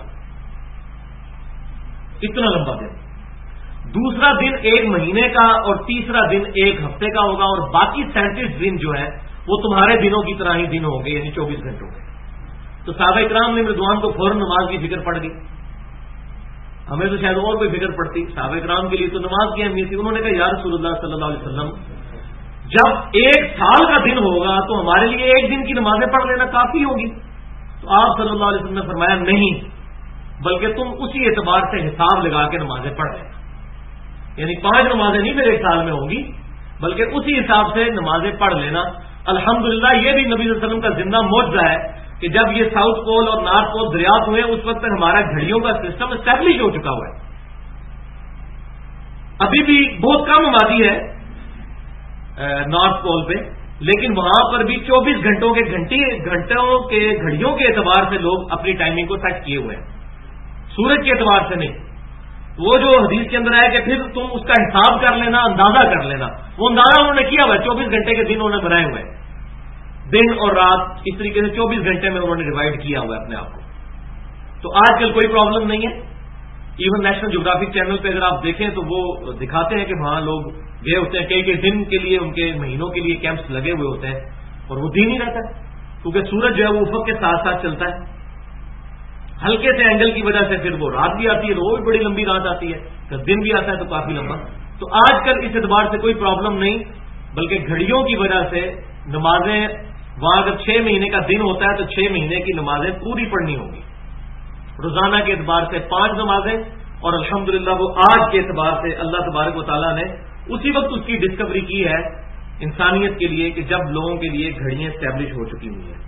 اتنا لمبا دن. دوسرا دن 1 مہینے کا اور تیسرا دن 1 ہفتے کا ہوگا, اور باقی 37 دن جو ہے وہ تمہارے دنوں کی طرح ہی دن ہوں گے, یعنی 24 گھنٹوں کے. تو صحابہ کرام نے رضوان کو فوراً نماز کی فکر پڑ گئی. ہمیں تو شاید اور کوئی فکر پڑتی, صحابہ کرام کے لیے تو نماز کی اہمیت تھی. انہوں نے کہا یا رسول اللہ صلی اللہ علیہ وسلم, جب 1 سال کا دن ہوگا تو ہمارے لیے 1 دن کی نمازیں پڑھ لینا کافی ہوگی. تو آپ صلی اللہ علیہ وسلم نے فرمایا نہیں, بلکہ تم اسی اعتبار سے حساب لگا کے نمازیں پڑھ لینا, یعنی 5 نمازیں نہیں پھر 1 سال میں ہوں گی, بلکہ اسی حساب سے نمازیں پڑھ لینا. الحمدللہ یہ بھی نبی صلی اللہ علیہ وسلم کا زندہ معجزہ ہے کہ جب یہ ساؤتھ پول اور نارتھ پول دریافت ہوئے اس وقت تک ہمارا گھڑیوں کا سسٹم اسٹیبلش ہو چکا ہوا ہے. ابھی بھی بہت کم آبادی ہے نارتھ پول پہ، لیکن وہاں پر بھی 24 گھنٹوں کے گھڑیوں کے اعتبار سے لوگ اپنی ٹائمنگ کو سیٹ کیے ہوئے ہیں، سورج کے اعتبار سے نہیں۔ وہ جو حدیث کے اندر ہے کہ پھر تم اس کا حساب کر لینا، اندازہ کر لینا، وہ اندازہ انہوں نے کیا ہوا ہے، 24 گھنٹے کے دن انہوں نے بنائے ہوئے ہیں، دن اور رات اس طریقے سے 24 گھنٹے میں انہوں نے ڈیوائڈ کیا ہوا ہے اپنے آپ کو۔ تو آج کل کوئی پرابلم نہیں ہے، ایون نیشنل جیوگرافک چینل پہ اگر آپ دیکھیں تو وہ دکھاتے ہیں کہ وہاں لوگ گئے ہوتے ہیں، کئی دن کے لیے ان کے مہینوں کے لیے کیمپس لگے ہوئے ہوتے ہیں، اور وہ دن ہی رہتا ہے کیونکہ سورج جو ہے وہ افق کے ساتھ ساتھ چلتا ہے، ہلکے سے اینگل کی وجہ سے پھر وہ رات بھی آتی ہے، روز بڑی لمبی رات آتی ہے، دن بھی آتا ہے تو کافی لمبا۔ تو آج کل اس اعتبار سے کوئی پرابلم نہیں، بلکہ گھڑیوں کی وجہ سے نمازیں وہاں اگر 6 مہینے کا دن ہوتا ہے تو 6 مہینے کی نمازیں پوری پڑھنی ہوگی، روزانہ کے اعتبار سے 5 نمازیں، اور الحمدللہ وہ آج کے اعتبار سے اللہ تبارک و تعالیٰ نے اسی وقت اس کی ڈسکوری کی ہے انسانیت کے لیے کہ جب لوگوں کے لیے گھڑیاں اسٹیبلش ہو چکی ہوئی ہیں۔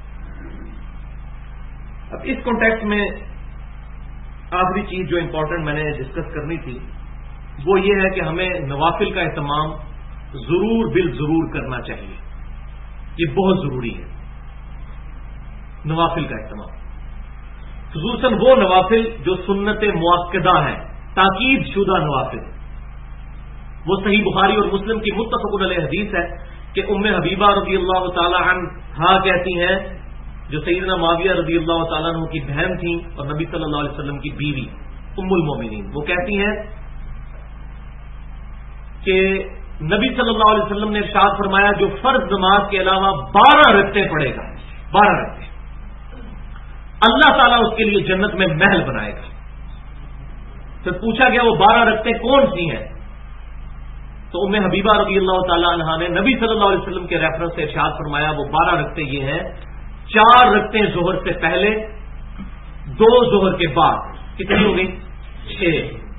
اب اس کانٹیکسٹ میں آخری چیز جو امپورٹنٹ میں نے ڈسکس کرنی تھی وہ یہ ہے کہ ہمیں نوافل کا اہتمام ضرور بالضرور کرنا چاہیے، یہ بہت ضروری ہے نوافل کا اہتمام، خصوصاً وہ نوافل جو سنت مؤکدہ ہیں، تاکید شدہ نوافل۔ وہ صحیح بخاری اور مسلم کی متفق علیہ حدیث ہے کہ ام حبیبہ رضی اللہ تعالی عنہا کہتی ہیں، جو سیدنا معاویہ رضی اللہ تعالیٰ عنہ کی بہن تھیں اور نبی صلی اللہ علیہ وسلم کی بیوی ام المومنین، وہ کہتی ہیں کہ نبی صلی اللہ علیہ وسلم نے ارشاد فرمایا جو فرض نماز کے علاوہ 12 رکعتیں پڑھے گا، 12 رکعتیں، اللہ تعالیٰ اس کے لیے جنت میں محل بنائے گا۔ پھر پوچھا گیا وہ 12 رکعتیں کون سی ہیں؟ تو ام حبیبہ رضی اللہ تعالیٰ عنہا نے نبی صلی اللہ علیہ وسلم کے ریفرنس سے ارشاد فرمایا وہ 12 رکعتیں یہ ہیں، 4 رکعتیں ظہر سے پہلے، 2 ظہر کے بعد، کتنی ہو گئی؟ 6،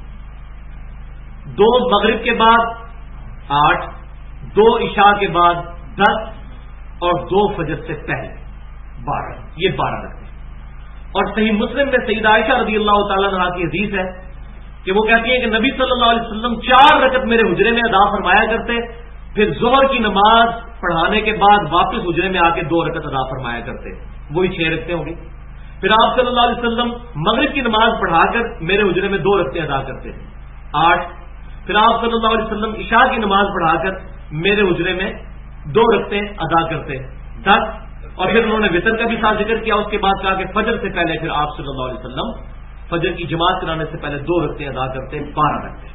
2 مغرب کے بعد 8، 2 عشاء کے بعد 10 اور 2 فجر سے پہلے 12، یہ 12 رکعتیں۔ اور صحیح مسلم میں سیدہ عائشہ رضی اللہ تعالیٰ عنہا کی حدیث ہے کہ وہ کہتی ہیں کہ نبی صلی اللہ علیہ وسلم 4 رکعت میرے حجرے میں ادا فرمایا کرتے، پھر ظہر کی نماز پڑھانے کے بعد واپس حجرے میں آ کے 2 رکعت ادا فرمایا کرتے، وہی 6 رکعتیں ہوں گی۔ پھر آپ صلی اللہ علیہ وسلم مغرب کی نماز پڑھا کر میرے حجرے میں 2 رکعتیں ادا کرتے، 8۔ پھر آپ صلی اللہ علیہ وسلم عشاء کی نماز پڑھا کر میرے حجرے میں 2 رکعتیں ادا کرتے، 10۔ اور پھر انہوں نے وتر کا بھی ساتھ ذکر کیا، اس کے بعد کہا کہ فجر سے پہلے پھر آپ صلی اللہ علیہ وسلم فجر کی جماعت کرانے سے پہلے 2 رکعتیں ادا کرتے، 12 رکعتیں۔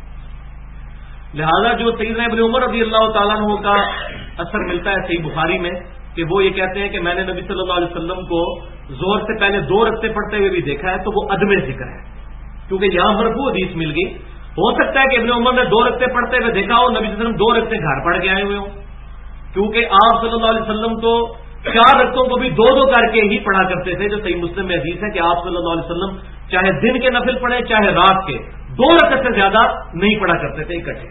لہذا جو سیدنا ابن عمر رضی اللہ تعالیٰ عنہ کا اثر ملتا ہے صحیح بخاری میں کہ وہ یہ کہتے ہیں کہ میں نے نبی صلی اللہ علیہ وسلم کو ظہر سے پہلے 2 رکعتیں پڑھتے ہوئے بھی دیکھا ہے، تو وہ عدم ذکر ہے کیونکہ یہاں مرفوع حدیث مل گئی۔ ہو سکتا ہے کہ ابن عمر نے 2 رکعتیں پڑھتے ہوئے دیکھا ہو، نبی صلی اللہ علیہ وسلم 2 رکعتیں گھر پڑھ کے آئے ہوئے ہوں، کیونکہ آپ صلی اللہ علیہ وسلم تو 4 رکعتوں کو بھی 2 کر کے ہی پڑھا کرتے تھے، جو صحیح مسلم میں حدیث ہے کہ آپ صلی اللہ علیہ وسلم چاہے دن کے نفل پڑھے چاہے رات کے 2 رکعت سے زیادہ نہیں پڑھا کرتے تھے اکٹھے،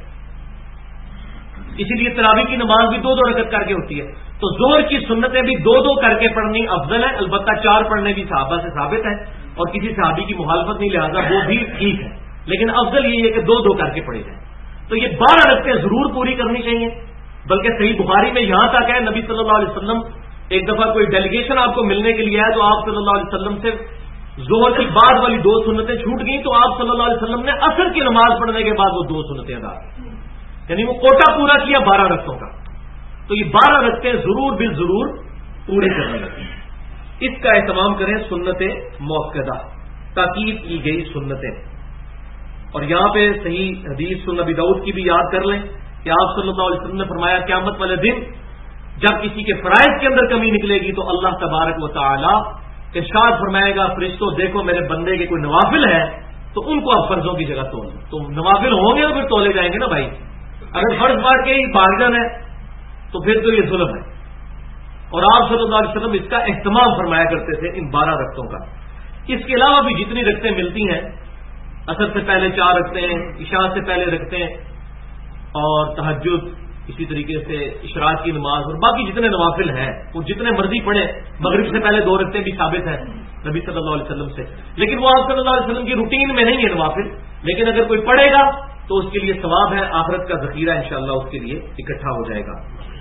اسی لیے تراویح کی نماز بھی 2 رکعت کر کے ہوتی ہے۔ تو ظہر کی سنتیں بھی 2 کر کے پڑھنی افضل ہے، البتہ 4 پڑھنے بھی صحابہ سے ثابت ہے اور کسی صحابی کی مخالفت نہیں، لہذا وہ بھی ٹھیک ہے، لیکن افضل یہ ہے کہ 2 کر کے پڑھی جائیں۔ تو یہ 12 رکعتیں ضرور پوری کرنی چاہیے، بلکہ صحیح بخاری میں یہاں تک ہے نبی صلی اللہ علیہ وسلم ایک دفعہ کوئی ڈیلیگیشن آپ کو ملنے کے لیے ہے تو آپ صلی اللہ علیہ وسلم سے ظہر کی بعد والی 2 سنتیں چھوٹ گئیں، تو آپ صلی اللہ علیہ وسلم نے عصر کی نماز پڑھنے کے بعد وہ 2 سنتیں ادا کی، یعنی وہ کوٹا پورا کیا 12 رکعتوں کا۔ تو یہ 12 رکعتیں ضرور بالضرور پورے کرنے لگیں، اس کا اہتمام کریں، سنت مؤکدہ، تاکید کی گئی سنتیں۔ اور یہاں پہ صحیح حدیث سنن ابی داؤد کی بھی یاد کر لیں کہ آپ صلی اللہ علیہ وسلم نے فرمایا قیامت والے دن جب کسی کے فرائض کے اندر کمی نکلے گی تو اللہ تبارک و تعالی ارشاد فرمائے گا فرشتوں دیکھو میرے بندے کے کوئی نوافل ہے تو ان کو آپ فرضوں کی جگہ تول، تو نوافل ہوں گے تو پھر تولے جائیں گے نا بھائی، اگر فرض پڑھ کے ہی بھاگ جانا ہے تو پھر تو یہ ظلم ہے۔ اور آپ صلی اللہ علیہ وسلم اس کا اہتمام فرمایا کرتے تھے ان 12 رکعتوں کا۔ اس کے علاوہ بھی جتنی رکعتیں ملتی ہیں، عصر سے پہلے 4 رکعتیں، عشاء سے پہلے رکعتیں، اور تہجد، اسی طریقے سے اشراق کی نماز، اور باقی جتنے نوافل ہیں وہ جتنے مرضی پڑھیں، مغرب سے پہلے 2 رکعتیں بھی ثابت ہیں نبی صلی اللہ علیہ وسلم سے، لیکن وہ آپ صلی اللہ علیہ وسلم کی روٹین میں نہیں ہے نوافل، لیکن اگر کوئی پڑھے گا تو اس کے لیے ثواب ہے، آخرت کا ذخیرہ انشاءاللہ اس کے لیے اکٹھا ہو جائے گا۔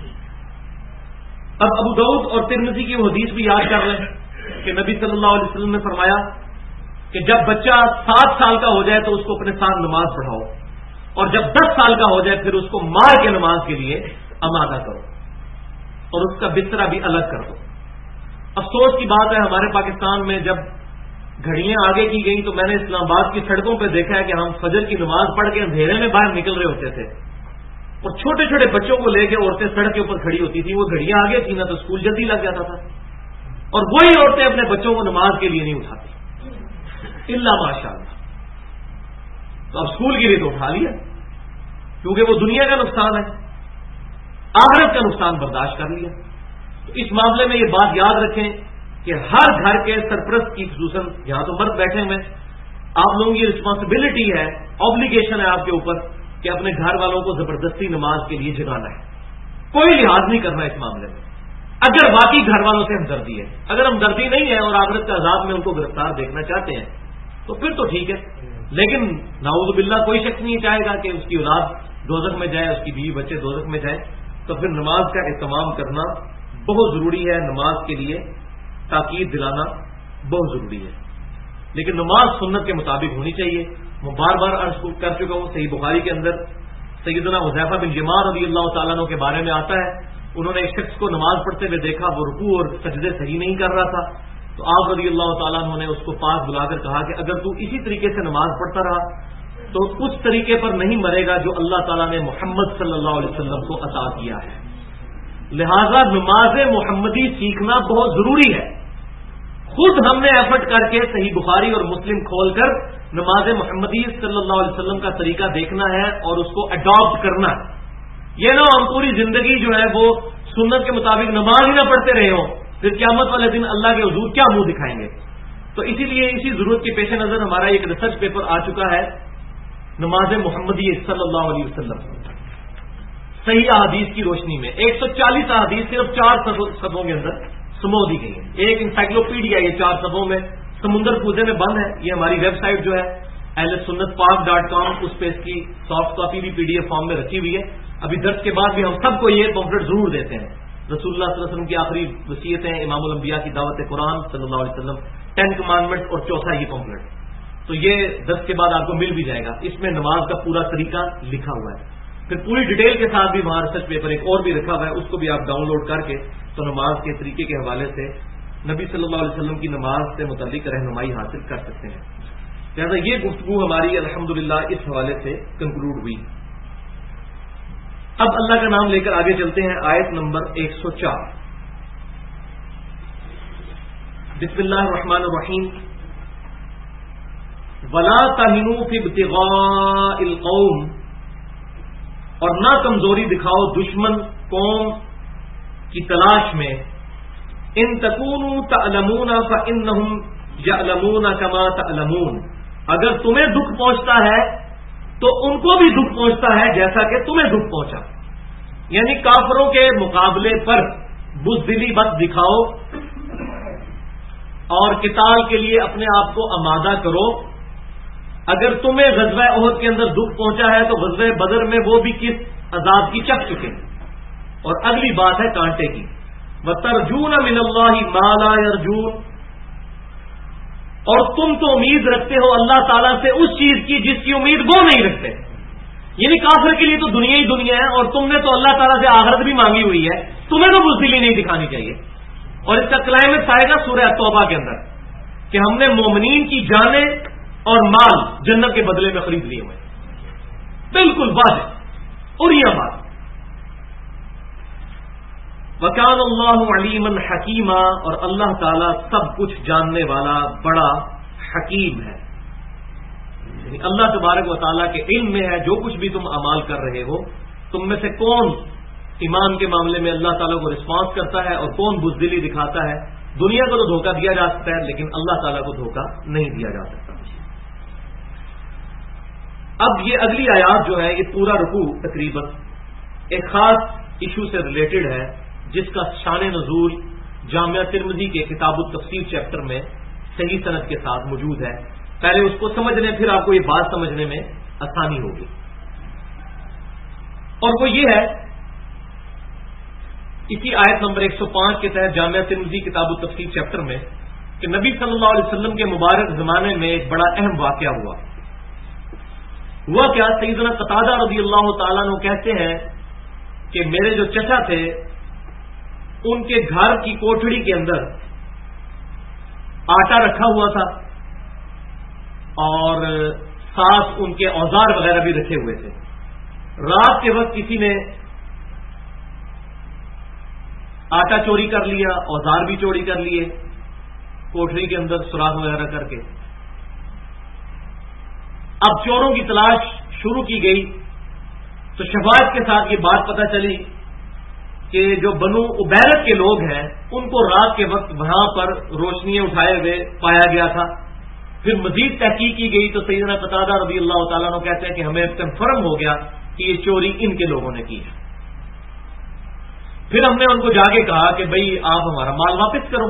اب ابو داؤد اور ترمذی کی وہ حدیث بھی یاد کر لیں کہ نبی صلی اللہ علیہ وسلم نے فرمایا کہ جب بچہ 7 سال کا ہو جائے تو اس کو اپنے ساتھ نماز پڑھاؤ، اور جب 10 سال کا ہو جائے پھر اس کو مار کے نماز کے لیے آمادہ کرو اور اس کا بسترا بھی الگ کر دو۔ افسوس کی بات ہے ہمارے پاکستان میں جب گھڑیاں آگے کی گئیں تو میں نے اسلام آباد کی سڑکوں پہ دیکھا ہے کہ ہم فجر کی نماز پڑھ کے اندھیرے میں باہر نکل رہے ہوتے تھے، اور چھوٹے چھوٹے بچوں کو لے کے عورتیں سڑک کے اوپر کھڑی ہوتی تھیں، وہ گھڑیاں آگے تھیں نا تو اسکول جلدی لگ جاتا تھا، اور وہی عورتیں اپنے بچوں کو نماز کے لیے نہیں اٹھاتی الا ماشاء اللہ۔ تو اب اسکول کے لیے تو اٹھا لیا کیونکہ وہ دنیا کا نقصان ہے، آخرت کا نقصان برداشت کر لیا۔ تو اس معاملے میں یہ بات یاد رکھیں کہ ہر گھر کے سرپرست کی، خصوصاً یہاں تو مرد بیٹھے ہوئے، آپ لوگوں کی رسپانسبلٹی ہے، آبلیگیشن ہے آپ کے اوپر کہ اپنے گھر والوں کو زبردستی نماز کے لیے جگانا ہے، کوئی لحاظ نہیں کرنا اس معاملے میں۔ اگر واقعی گھر والوں سے ہمدردی ہے، اگر ہمدردی نہیں ہے اور آخرت کے عذاب میں ان کو گرفتار دیکھنا چاہتے ہیں تو پھر تو ٹھیک ہے، لیکن نعوذ باللہ کوئی شخص نہیں چاہے گا کہ اس کی اولاد دوزخ میں جائے، اس کی بیوی بچے دوزخ میں جائیں، تو پھر نماز کا اہتمام کرنا بہت ضروری ہے، نماز کے لیے تاکید دلانا بہت ضروری ہے، لیکن نماز سنت کے مطابق ہونی چاہیے۔ میں بار بار عرض کر چکا ہوں، صحیح بخاری کے اندر سیدنا حذیفہ بن یمان رضی اللہ تعالیٰ عنہ کے بارے میں آتا ہے، انہوں نے ایک شخص کو نماز پڑھتے ہوئے دیکھا، وہ رکوع اور سجدے صحیح نہیں کر رہا تھا، تو آپ رضی اللہ تعالیٰ عنہ نے اس کو پاس بلا کر کہا کہ اگر تو اسی طریقے سے نماز پڑھتا رہا تو اس طریقے پر نہیں مرے گا جو اللہ تعالیٰ نے محمد صلی اللہ علیہ وسلم کو عطا کیا ہے۔ لہذا نماز محمدی سیکھنا بہت ضروری ہے۔ خود ہم نے ایفرٹ کر کے صحیح بخاری اور مسلم کھول کر نماز محمدی صلی اللہ علیہ وسلم کا طریقہ دیکھنا ہے اور اس کو اڈاپٹ کرنا ہے۔ یہ نہ ہم پوری زندگی جو ہے وہ سنت کے مطابق نماز ہی نہ پڑھتے رہے ہوں، پھر قیامت والے دن اللہ کے حضور کیا منہ دکھائیں گے۔ تو اسی لیے اسی ضرورت کے پیش نظر ہمارا ایک ریسرچ پیپر آ چکا ہے، نماز محمدی صلی اللہ علیہ وسلم صحیح احادیث کی روشنی میں 140 احادیث صرف 4 صفوں کے اندر سمو دی گئی ہیں۔ ایک انسائکلوپیڈیا یہ 4 صفوں میں سمندر کودے میں بند ہے۔ یہ ہماری ویب سائٹ جو ہے ahlsunnatpark.com، اس پہ اس کی سافٹ کاپی بھی PDF فارم میں رکھی ہوئی ہے۔ ابھی درس کے بعد بھی ہم سب کو یہ پمفلٹ ضرور دیتے ہیں، رسول اللہ صلی اللہ علیہ وسلم کی آخری وصیتیں، امام الانبیاء کی دعوت قرآن صلی اللہ علیہ وسلم، 10 کمانڈمنٹ اور چوتھا یہ پمفلٹ، تو یہ درس کے بعد آپ کو مل بھی جائے گا۔ اس میں نماز کا پورا طریقہ لکھا ہوا ہے، پھر پوری ڈیٹیل کے ساتھ بھی وہاں ریسرچ پیپر ایک اور بھی رکھا ہوا ہے، اس کو بھی آپ ڈاؤن لوڈ کر کے تو نماز کے طریقے کے حوالے سے نبی صلی اللہ علیہ وسلم کی نماز سے متعلق رہنمائی حاصل کر سکتے ہیں۔ لہٰذا یہ گفتگو ہماری الحمدللہ اس حوالے سے کنکلوڈ ہوئی۔ اب اللہ کا نام لے کر آگے چلتے ہیں، آیت نمبر 104۔ بسم اللہ الرحمن الرحیم۔ وَلَا تَهِنُوا فِي ابْتِغَاءِ الْقَوْمِ، اور نہ کمزوری دکھاؤ دشمن قوم کی تلاش میں، ان تکونوا تعلمون فإنهم يعلمون كما تعلمون، اگر تمہیں دکھ پہنچتا ہے تو ان کو بھی دکھ پہنچتا ہے جیسا کہ تمہیں دکھ پہنچا، یعنی کافروں کے مقابلے پر بزدلی مت دکھاؤ اور قتال کے لیے اپنے آپ کو آمادہ کرو۔ اگر تمہیں غزوہ احد کے اندر دکھ پہنچا ہے تو غزوہ بدر میں وہ بھی کس عذاب کی چکھ چکے ہیں۔ اور اگلی بات ہے کانٹے کی، وَتَرْجُونَ مِنَ اللَّهِ مَا لَا يَرْجُونَ، اور تم تو امید رکھتے ہو اللہ تعالیٰ سے اس چیز کی جس کی امید وہ نہیں رکھتے، یعنی کافر کے لیے تو دنیا ہی دنیا ہے، اور تم نے تو اللہ تعالیٰ سے آخرت بھی مانگی ہوئی ہے، تمہیں تو بزدلی نہیں دکھانی چاہیے۔ اور اس کا کلائمیکس آئے گا سورہ توبہ کے اندر کہ ہم نے مومنین کی جانیں اور مال جنت کے بدلے میں خرید لیے ہوئے، بالکل واضح اور یہ بات۔ وَكَانَ اللَّهُ عَلِيمًا حَكِيمًا، اور اللہ تعالیٰ سب کچھ جاننے والا بڑا حکیم ہے، یعنی اللہ تبارک و تعالیٰ کے علم میں ہے جو کچھ بھی تم اعمال کر رہے ہو، تم میں سے کون ایمان کے معاملے میں اللہ تعالیٰ کو رسپانس کرتا ہے اور کون بزدلی دکھاتا ہے۔ دنیا کو تو دھوکہ دیا جا سکتا ہے لیکن اللہ تعالیٰ کو دھوکہ نہیں دیا جا سکتا۔ اب یہ اگلی آیات جو ہے یہ پورا رکوع تقریباً ایک خاص ایشو سے ریلیٹڈ ہے جس کا شان نزول جامعہ ترمذی کے کتاب التفسیر چیپٹر میں صحیح سند کے ساتھ موجود ہے۔ پہلے اس کو سمجھنے پھر آپ کو یہ بات سمجھنے میں آسانی ہوگی۔ اور وہ یہ ہے اسی آیت نمبر 105 کے تحت جامعہ ترمذی کتاب التفسیر چیپٹر میں کہ نبی صلی اللہ علیہ وسلم کے مبارک زمانے میں ایک بڑا اہم واقعہ ہوا کیا؟ سیدنا قتادہ رضی اللہ تعالیٰ عنہ کہتے ہیں کہ میرے جو چچا تھے ان کے گھر کی کوٹھڑی کے اندر آٹا رکھا ہوا تھا اور ساتھ ان کے اوزار وغیرہ بھی رکھے ہوئے تھے. رات کے وقت کسی نے آٹا چوری کر لیا، اوزار بھی چوری کر لیے، کوٹھڑی کے اندر سوراخ وغیرہ کر کے. اب چوروں کی تلاش شروع کی گئی تو شفاعت کے ساتھ یہ بات پتہ چلی کہ جو بنو عبیرت کے لوگ ہیں ان کو رات کے وقت وہاں پر روشنیاں اٹھائے ہوئے پایا گیا تھا. پھر مزید تحقیق کی گئی تو سیدنا قتادہ رضی اللہ تعالیٰ عنہ کہتے ہیں کہ ہمیں کنفرم ہو گیا کہ یہ چوری ان کے لوگوں نے کی ہے. پھر ہم نے ان کو جا کے کہا کہ بھئی آپ ہمارا مال واپس کرو.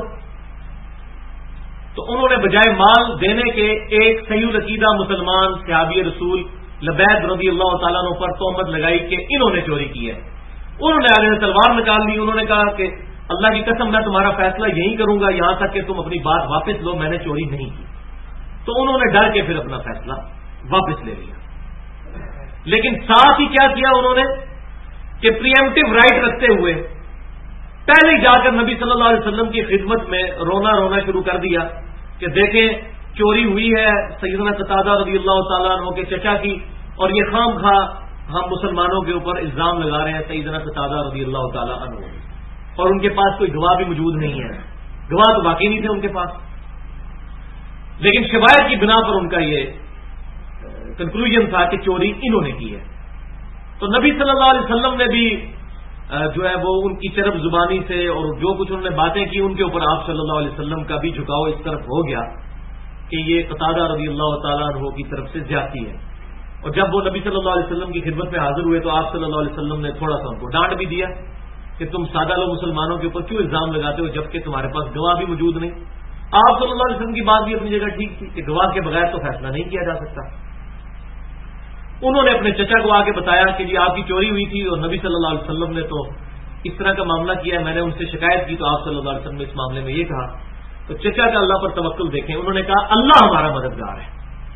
تو انہوں نے بجائے مال دینے کے ایک صحیح العقیدہ مسلمان صحابی رسول لبید رضی اللہ تعالیٰ عنہ پر تہمت لگائی کہ انہوں نے چوری کی ہے. انہوں نے آگے تلوار نکال لی. انہوں نے کہا کہ اللہ کی قسم میں تمہارا فیصلہ یہی کروں گا یہاں تک کہ تم اپنی بات واپس لو، میں نے چوری نہیں کی. تو انہوں نے ڈر کے پھر اپنا فیصلہ واپس لے لیا. لیکن ساتھ ہی کیا کیا انہوں نے کہ پریمپٹیو رائٹ رکھتے ہوئے پہلے ہی جا کر نبی صلی اللہ علیہ وسلم کی خدمت میں رونا شروع کر دیا کہ دیکھیں چوری ہوئی ہے سیدنا قتادہ رضی اللہ تعالیٰ عنہ کے چچا کی، اور یہ خام خواہ ہم مسلمانوں کے اوپر الزام لگا رہے ہیں سیدنا قتادہ رضی اللہ تعالیٰ عنہ، اور ان کے پاس کوئی گواہ بھی موجود نہیں ہے. گواہ تو باقی نہیں تھے ان کے پاس، لیکن شواہد کی بنا پر ان کا یہ کنکلوژن تھا کہ چوری انہوں نے کی ہے. تو نبی صلی اللہ علیہ وسلم نے بھی جو ہے وہ ان کی چرب زبانی سے اور جو کچھ انہوں نے باتیں کی ان کے اوپر آپ صلی اللہ علیہ وسلم کا بھی جھکاؤ اس طرف ہو گیا کہ یہ قتادہ رضی اللہ تعالیٰ عنہ کی طرف سے زیادتی ہے. اور جب وہ نبی صلی اللہ علیہ وسلم کی خدمت میں حاضر ہوئے تو آپ صلی اللہ علیہ وسلم نے تھوڑا سا ان کو ڈانٹ بھی دیا کہ تم سادہ لوگ مسلمانوں کے اوپر کیوں الزام لگاتے ہو جبکہ تمہارے پاس گواہ بھی موجود نہیں. آپ صلی اللہ علیہ وسلم کی بات بھی اپنی جگہ ٹھیک تھی کہ گواہ کے بغیر تو فیصلہ نہیں کیا جا سکتا. انہوں نے اپنے چچا کو آ کے بتایا کہ جی آپ کی چوری ہوئی تھی اور نبی صلی اللہ علیہ وسلم نے تو اس طرح کا معاملہ کیا ہے، میں نے ان سے شکایت کی تو آپ صلی اللہ علیہ وسلم نے اس معاملے میں یہ کہا. تو چچا کا اللہ پر توکل دیکھیں، انہوں نے کہا اللہ ہمارا مددگار ہے،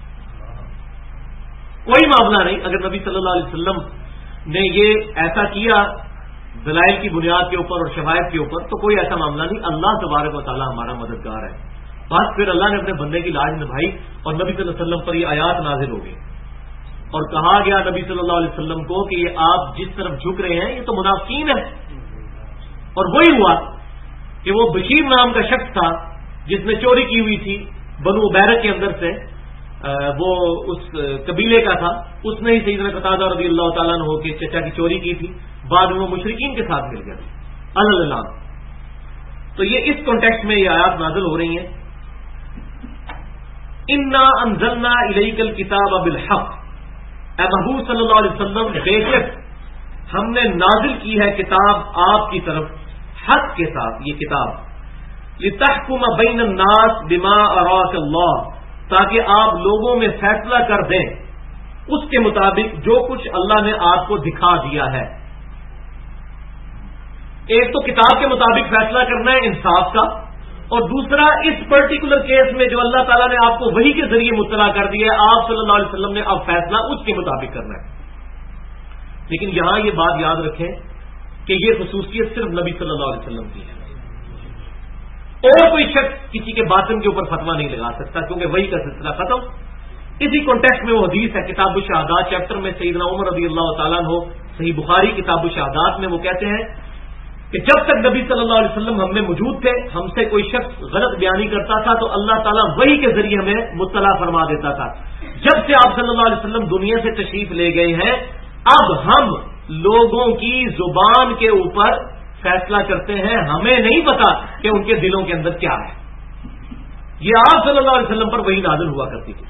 کوئی معاملہ نہیں. اگر نبی صلی اللہ علیہ وسلم نے یہ ایسا کیا دلائل کی بنیاد کے اوپر اور شواہد کے اوپر تو کوئی ایسا معاملہ نہیں، اللہ تبارک و تعالیٰ ہمارا مددگار ہے. بس پھر اللہ نے اپنے بندے کی لاج نبھائی اور نبی صلی اللہ علیہ وسلم پر یہ آیات نازل ہو گئی اور کہا گیا نبی صلی اللہ علیہ وسلم کو کہ یہ آپ جس طرف جھک رہے ہیں یہ تو منافقین ہے. اور وہی ہوا کہ وہ بشیر نام کا شخص تھا جس نے چوری کی ہوئی تھی بنو عبیرہ کے اندر سے، وہ اس قبیلے کا تھا، اس نے ہی سیدنا قتادہ رضی اللہ تعالیٰ عنہ کے چچا کی چوری کی تھی. بعد میں وہ مشرکین کے ساتھ مل گیا اللہ. تو یہ اس کانٹیکسٹ میں یہ آیات نازل ہو رہی ہیں. انا انزلنا الیک الکتاب بالحق، اے محبوب صلی اللہ علیہ وسلم بے شک ہم نے نازل کی ہے کتاب آپ کی طرف حق کے ساتھ. یہ کتاب لتحکم بین الناس بما اراک اللہ، تاکہ آپ لوگوں میں فیصلہ کر دیں اس کے مطابق جو کچھ اللہ نے آپ کو دکھا دیا ہے. ایک تو کتاب کے مطابق فیصلہ کرنا ہے انصاف کا، اور دوسرا اس پرٹیکولر کیس میں جو اللہ تعالیٰ نے آپ کو وحی کے ذریعے مطلع کر دیا ہے آپ صلی اللہ علیہ وسلم نے اب فیصلہ اس کے مطابق کرنا ہے. لیکن یہاں یہ بات یاد رکھیں کہ یہ خصوصیت صرف نبی صلی اللہ علیہ وسلم کی ہے، اور کوئی شخص کسی کے باطن کے اوپر فتویٰ نہیں لگا سکتا کیونکہ وحی کا سلسلہ ختم. اسی کانٹیکسٹ میں وہ حدیث ہے کتاب الشہادات چیپٹر میں سیدنا عمر رضی اللہ تعالیٰ عنہ صحیح بخاری کتاب الشہادات میں وہ کہتے ہیں کہ جب تک نبی صلی اللہ علیہ وسلم ہم میں موجود تھے ہم سے کوئی شخص غلط بیانی کرتا تھا تو اللہ تعالیٰ وحی کے ذریعے ہمیں مطلع فرما دیتا تھا. جب سے آپ صلی اللہ علیہ وسلم دنیا سے تشریف لے گئے ہیں اب ہم لوگوں کی زبان کے اوپر فیصلہ کرتے ہیں، ہمیں نہیں پتا کہ ان کے دلوں کے اندر کیا ہے. یہ آپ صلی اللہ علیہ وسلم پر وحی نازل ہوا کرتی تھی.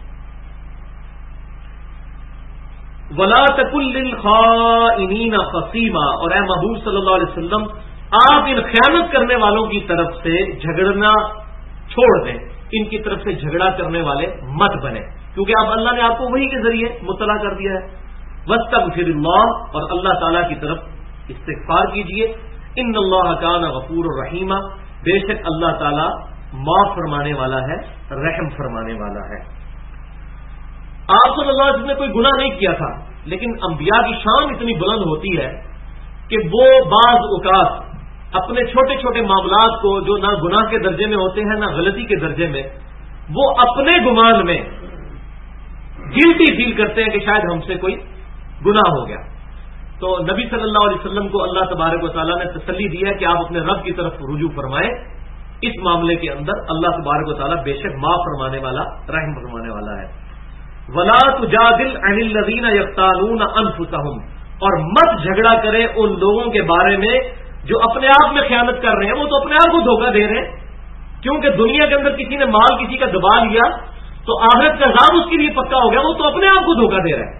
ولا تکن للخائنین خصیما، اور اے محبوب صلی اللہ علیہ وسلم آپ ان خیانت کرنے والوں کی طرف سے جھگڑنا چھوڑ دیں، ان کی طرف سے جھگڑا کرنے والے مت بنے، کیونکہ اب اللہ نے آپ کو وحی کے ذریعے مطلع کر دیا ہے. واستغفر اللہ، اور اللہ تعالیٰ کی طرف استغفار کیجیے. ان اللہ کان غفور الرحیم، بے شک اللہ تعالیٰ معاف فرمانے والا ہے، رحم فرمانے والا ہے. آپ صلی اللہ علیہ وسلم نے کوئی گناہ نہیں کیا تھا، لیکن انبیاء کی شان اتنی بلند ہوتی ہے کہ وہ بعض اوقات اپنے چھوٹے چھوٹے معاملات کو جو نہ گناہ کے درجے میں ہوتے ہیں نہ غلطی کے درجے میں، وہ اپنے گمان میں گلٹی فیل کرتے ہیں کہ شاید ہم سے کوئی گناہ ہو گیا. تو نبی صلی اللہ علیہ وسلم کو اللہ تبارک و تعالیٰ نے تسلی دی ہے کہ آپ اپنے رب کی طرف رجوع فرمائیں. اس معاملے کے اندر اللہ تبارک و تعالیٰ بے شک معاف فرمانے والا، رحم فرمانے والا ہے. وَلَا تُجَادِلْ عَنِ الَّذِينَ يَخْتَانُونَ أَنفُسَهُمْ، اور مت جھگڑا کرے ان لوگوں کے بارے میں جو اپنے آپ میں خیانت کر رہے ہیں. وہ تو اپنے آپ کو دھوکہ دے رہے ہیں، کیونکہ دنیا کے اندر کسی نے مال کسی کا دبا لیا تو آخرت کا عذاب اس کے لیے پکا ہو گیا. وہ تو اپنے آپ کو دھوکہ دے رہے ہیں.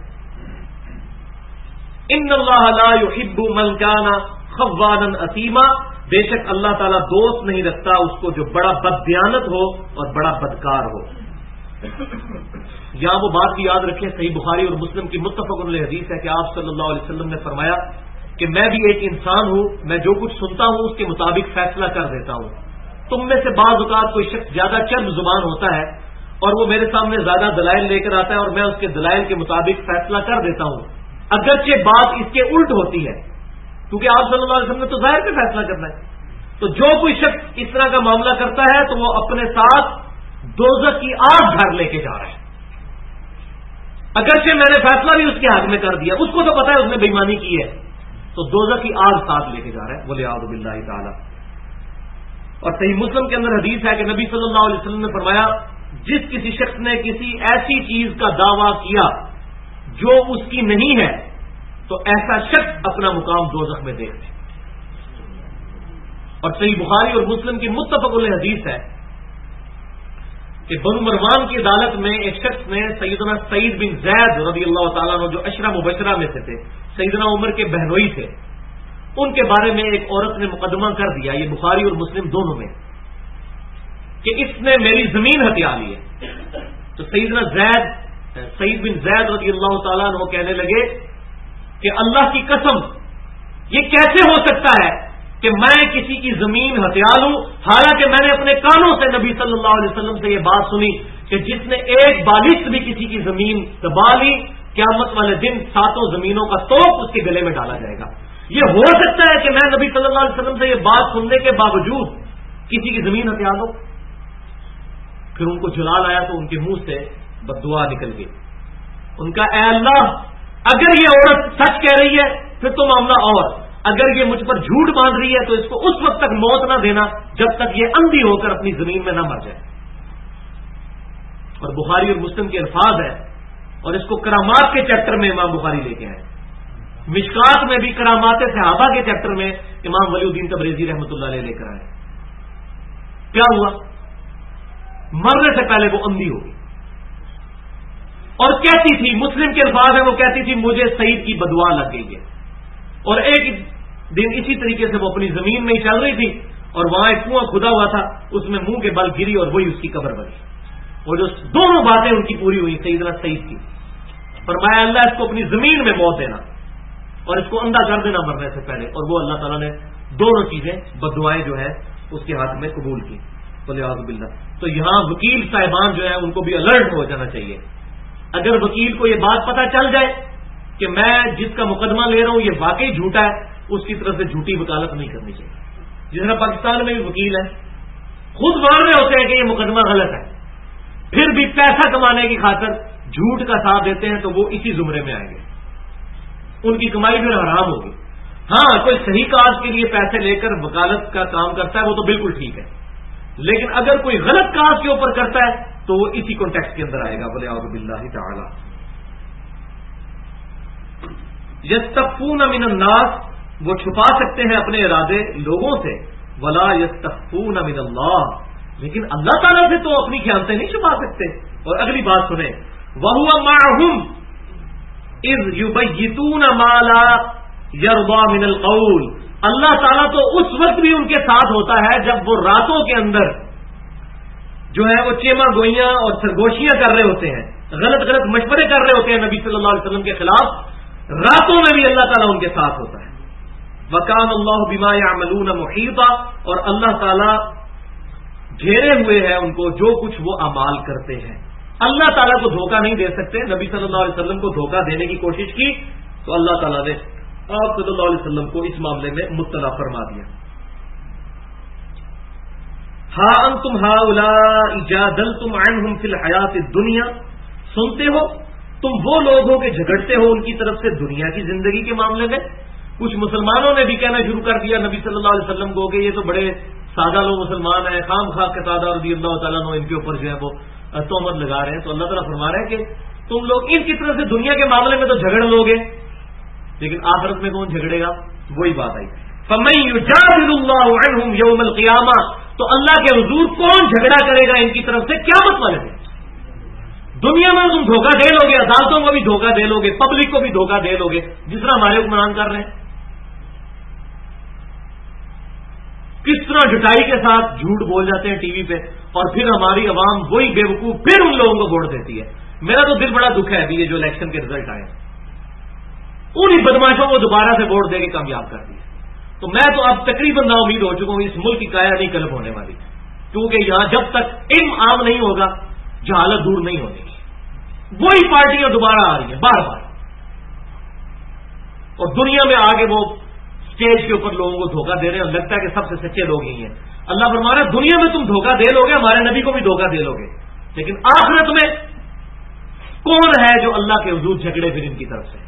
ان اللہ لا يحب من كان خوانا اثیما، بے شک اللہ تعالیٰ دوست نہیں رکھتا اس کو جو بڑا بددیانت ہو اور بڑا بدکار ہو. یہاں وہ بات بھی یاد رکھیں، صحیح بخاری اور مسلم کی متفق علیہ حدیث ہے کہ آپ صلی اللہ علیہ وسلم نے فرمایا کہ میں بھی ایک انسان ہوں، میں جو کچھ سنتا ہوں اس کے مطابق فیصلہ کر دیتا ہوں. تم میں سے بعض اوقات کوئی شخص زیادہ چرب زبان ہوتا ہے اور وہ میرے سامنے زیادہ دلائل لے کر آتا ہے اور میں اس کے دلائل کے مطابق فیصلہ کر دیتا ہوں، اگرچہ بات اس کے الٹ ہوتی ہے، کیونکہ آپ صلی اللہ علیہ وسلم نے تو ظاہر پہ فیصلہ کرنا ہے. تو جو کوئی شخص اس طرح کا معاملہ کرتا ہے تو وہ اپنے ساتھ دوزخ کی آگ گھر لے کے جا رہا ہے. اگرچہ میں نے فیصلہ بھی اس کے حق میں کر دیا، اس کو تو پتا ہے اس نے بے ایمانی کی ہے، تو دوزخ کی آگ ساتھ لے کے جا رہا ہے. وَلِعَاذُ بِاللَّهِ تعالی. اور صحیح مسلم کے اندر حدیث ہے کہ نبی صلی اللہ علیہ وسلم نے فرمایا جس کسی شخص نے کسی ایسی چیز کا دعویٰ کیا جو اس کی نہیں ہے تو ایسا شخص اپنا مقام دوزخ میں دیکھ لے. اور صحیح بخاری اور مسلم کی متفق علیہ حدیث ہے کہ بنو مروان کی عدالت میں ایک شخص نے سیدنا سعید بن زید رضی اللہ تعالیٰ عنہ جو عشرہ مبشرہ میں سے تھے، سیدنا عمر کے بہنوئی تھے، ان کے بارے میں ایک عورت نے مقدمہ کر دیا، یہ بخاری اور مسلم دونوں میں، کہ اس نے میری زمین ہتھیا لی ہے. تو سیدنا سعید بن زید رضی اللہ تعالیٰ عنہ کہنے لگے کہ اللہ کی قسم یہ کیسے ہو سکتا ہے کہ میں کسی کی زمین ہتھیا لوں، حالانکہ میں نے اپنے کانوں سے نبی صلی اللہ علیہ وسلم سے یہ بات سنی کہ جس نے ایک بالشت بھی کسی کی زمین دبا لی قیامت والے دن 7 زمینوں کا توپ اس کے گلے میں ڈالا جائے گا. یہ ہو سکتا ہے کہ میں نبی صلی اللہ علیہ وسلم سے یہ بات سننے کے باوجود کسی کی زمین ہتھیا دوں؟ پھر ان کو جلال آیا تو ان کے منہ سے بددعا نکل گئی. ان کا اے اللہ اگر یہ عورت سچ کہہ رہی ہے پھر تو معاملہ، اور اگر یہ مجھ پر جھوٹ باندھ رہی ہے تو اس کو اس وقت تک موت نہ دینا جب تک یہ اندھی ہو کر اپنی زمین میں نہ مر جائے. اور بخاری اور مسلم کے الفاظ ہے، اور اس کو کرامات کے چیپٹر میں امام بخاری لے کے آئے. مشکات میں بھی کرامات صحابہ کے چیپٹر میں امام ولی الدین تبریزی رحمۃ اللہ علیہ لے کر آئے. کیا ہوا؟ مرنے سے پہلے وہ اندھی ہوگی اور کہتی تھی، مسلم کے الفاظ ہیں، وہ کہتی تھی مجھے سعید کی بدعا لگ گئی ہے. اور ایک دن اسی طریقے سے وہ اپنی زمین میں ہی چل رہی تھی اور وہاں ایک کنواں کھدا ہوا تھا، اس میں منہ کے بل گری اور وہی اس کی قبر بنی. اور جو دونوں باتیں ان کی پوری ہوئی سیدنا سعید کی. فرمایا اللہ اس کو اپنی زمین میں موت دینا اور اس کو اندھا کر دینا مرنے سے پہلے. اور وہ اللہ تعالیٰ نے دونوں چیزیں بددعائیں جو ہے اس کے ہاتھ میں قبول کی. وَلِعَاذُ بِاللَّهِ. تو یہاں وکیل صاحبان جو ہے ان کو بھی الرٹ ہو جانا چاہیے. اگر وکیل کو یہ بات پتہ چل جائے کہ میں جس کا مقدمہ لے رہا ہوں یہ واقعی جھوٹا ہے، اس کی طرف سے جھوٹی وکالت نہیں کرنی چاہیے. جس طرح پاکستان میں بھی وکیل ہیں خود مان رہے ہوتے ہیں کہ یہ مقدمہ غلط ہے، پھر بھی پیسہ کمانے کی خاطر جھوٹ کا ساتھ دیتے ہیں، تو وہ اسی زمرے میں آئیں گے، ان کی کمائی پھر حرام ہوگی. ہاں کوئی صحیح کاج کے لیے پیسے لے کر وکالت کا کام کرتا ہے وہ تو بالکل ٹھیک ہے، لیکن اگر کوئی غلط کاج کے اوپر کرتا ہے تو وہ اسی کانٹیکسٹ کے اندر آئے گا. وَلِعَاذُ بِاللَّهِ تَعَالَى. یستخفون من الناس، وہ چھپا سکتے ہیں اپنے ارادے لوگوں سے، ولا یستخفون من اللہ، لیکن اللہ تعالیٰ سے تو اپنی خیانتیں نہیں چھپا سکتے. اور اگلی بات سنیں، وَهُوَ مَعَهُمْ إِذْ يُبَيِّتُونَ مَا لَا يَرْضَى مِنَ الْقَوْلِ، اللہ تعالیٰ تو اس وقت بھی ان کے ساتھ ہوتا ہے جب وہ راتوں کے اندر جو ہے وہ چیما گوئیاں اور سرگوشیاں کر رہے ہوتے ہیں، غلط غلط مشورے کر رہے ہوتے ہیں نبی صلی اللہ علیہ وسلم کے خلاف، راتوں میں بھی اللہ تعالیٰ ان کے ساتھ ہوتا ہے. وَكَانَ اللَّهُ بِمَا يَعْمَلُونَ مُحِيطًا، اور اللہ تعالیٰ گھیرے ہوئے ہیں ان کو جو کچھ وہ اعمال کرتے ہیں. اللہ تعالیٰ کو دھوکہ نہیں دے سکتے. نبی صلی اللہ علیہ وسلم کو دھوکہ دینے کی کوشش کی تو اللہ تعالیٰ نے آپ صلی اللہ علیہ وسلم کو اس معاملے میں مبتلا فرما دیا. ہا انتم ہؤلاء جادلتم عنہم فی الحیات الدنیا، سنتے ہو تم وہ لوگ ہو کہ جھگڑتے ہو ان کی طرف سے دنیا کی زندگی کے معاملے میں. کچھ مسلمانوں نے بھی کہنا شروع کر دیا نبی صلی اللہ علیہ وسلم کو کہ یہ تو بڑے سادہ لوگ مسلمان ہیں، خام خواہ کے سادہ رضی اللہ تعالیٰ عنہ ان کے اوپر جو ہے وہ تہمت لگا رہے ہیں. تو اللہ تعالیٰ فرما رہے ہیں کہ تم لوگ ان کی طرف سے دنیا کے معاملے میں تو جھگڑ لوگے، لیکن آخرت میں کون جھگڑے گا؟ وہی بات آئی. فَمَن يُجَادِلُ اللَّهُ عَنْهُمْ يَوْمَ الْقِيَامَةِ، تو اللہ کے حضور کون جھگڑا کرے گا ان کی طرف سے قیامت والے دن. دنیا میں تم دھوکہ دے لو گے، عدالتوں کو بھی دھوکہ دے لو گے، پبلک کو بھی دھوکہ دے لو گے، جس طرح ہمارے حکمران کر رہے ہیں. کس طرح جٹائی کے ساتھ جھوٹ بول جاتے ہیں ٹی وی پہ، اور پھر ہماری عوام وہی بے وقوف پھر ان لوگوں کو ووٹ دیتی ہے. میرا تو دل بڑا دکھ ہے ابھی یہ جو الیکشن کے رزلٹ آئے انہی بدماشوں کو دوبارہ سے ووٹ دے کے کامیاب کر دیا. تو میں تو اب تقریباً نا امید ہو چکا ہوں اس ملک کی کایا نہیں کلب ہونے والی، کیونکہ یہاں جب تک علم عام نہیں ہوگا جہالت دور نہیں ہونے کی. وہی پارٹیاں دوبارہ آ رہی ہیں بار بار، اور دنیا میں آگے وہ اسٹیج کے اوپر لوگوں کو دھوکہ دے رہے ہیں، لگتا ہے کہ سب سے سچے لوگ ہی ہیں. اللہ فرما رہا ہے دنیا میں تم دھوکہ دے لوگے، ہمارے نبی کو بھی دھوکہ دے لوگے، لیکن آخرت میں کون ہے جو اللہ کے حضور جھگڑے پھر ان کی طرف سے؟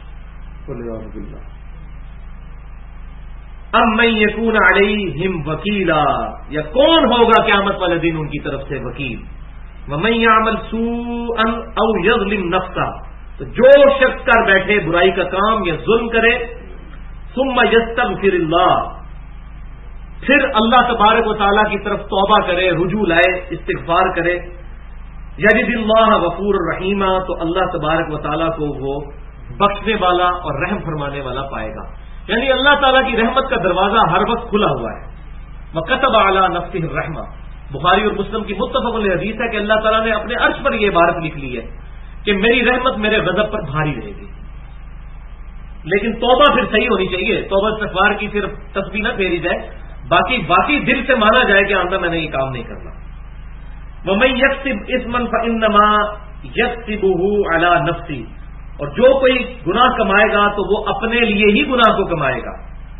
اَمَّن يَكُونَ عَلَيْهِمْ وَكِيلًا، یا کون ہوگا قیامت والے دن ان کی طرف سے وکیل. وَمَن يَعْمَلْ سُوءًا أَوْ يَظْلِمْ نَفْسَهُ، تو جو شخص کر بیٹھے برائی کا کام یا ظلم کرے، ثُمَّ يَسْتَغْفِرِ اللَّهَ، پھر اللہ تبارک و تعالیٰ کی طرف توبہ کرے، رجوع لائے، استغفار کرے، یجد اللہ غفور الرحیم، تو اللہ تبارک و تعالیٰ کو وہ بخشنے والا اور رحم فرمانے والا پائے گا. یعنی اللہ تعالیٰ کی رحمت کا دروازہ ہر وقت کھلا ہوا ہے. وَكَتَبَ عَلَى نَفْسِهِ الرَّحْمَةَ، بخاری اور مسلم کی متفق علیہ حدیث ہے کہ اللہ تعالیٰ نے اپنے عرش پر یہ عبارت لکھ لی ہے کہ میری رحمت میرے غضب پر بھاری رہے گی. لیکن توبہ پھر صحیح ہونی چاہیے، توبہ استغفار کی صرف تسبیح نہ پھیری جائے، باقی دل سے مانا جائے کہ آندہ میں نے یہ کام نہیں کرنا. وَمَن يَكْسِبْ إِثْمًا فَإِنَّمَا يَكْسِبُهُ عَلَى نَفْسِهِ، اور جو کوئی گناہ کمائے گا تو وہ اپنے لیے ہی گناہ کو کمائے گا.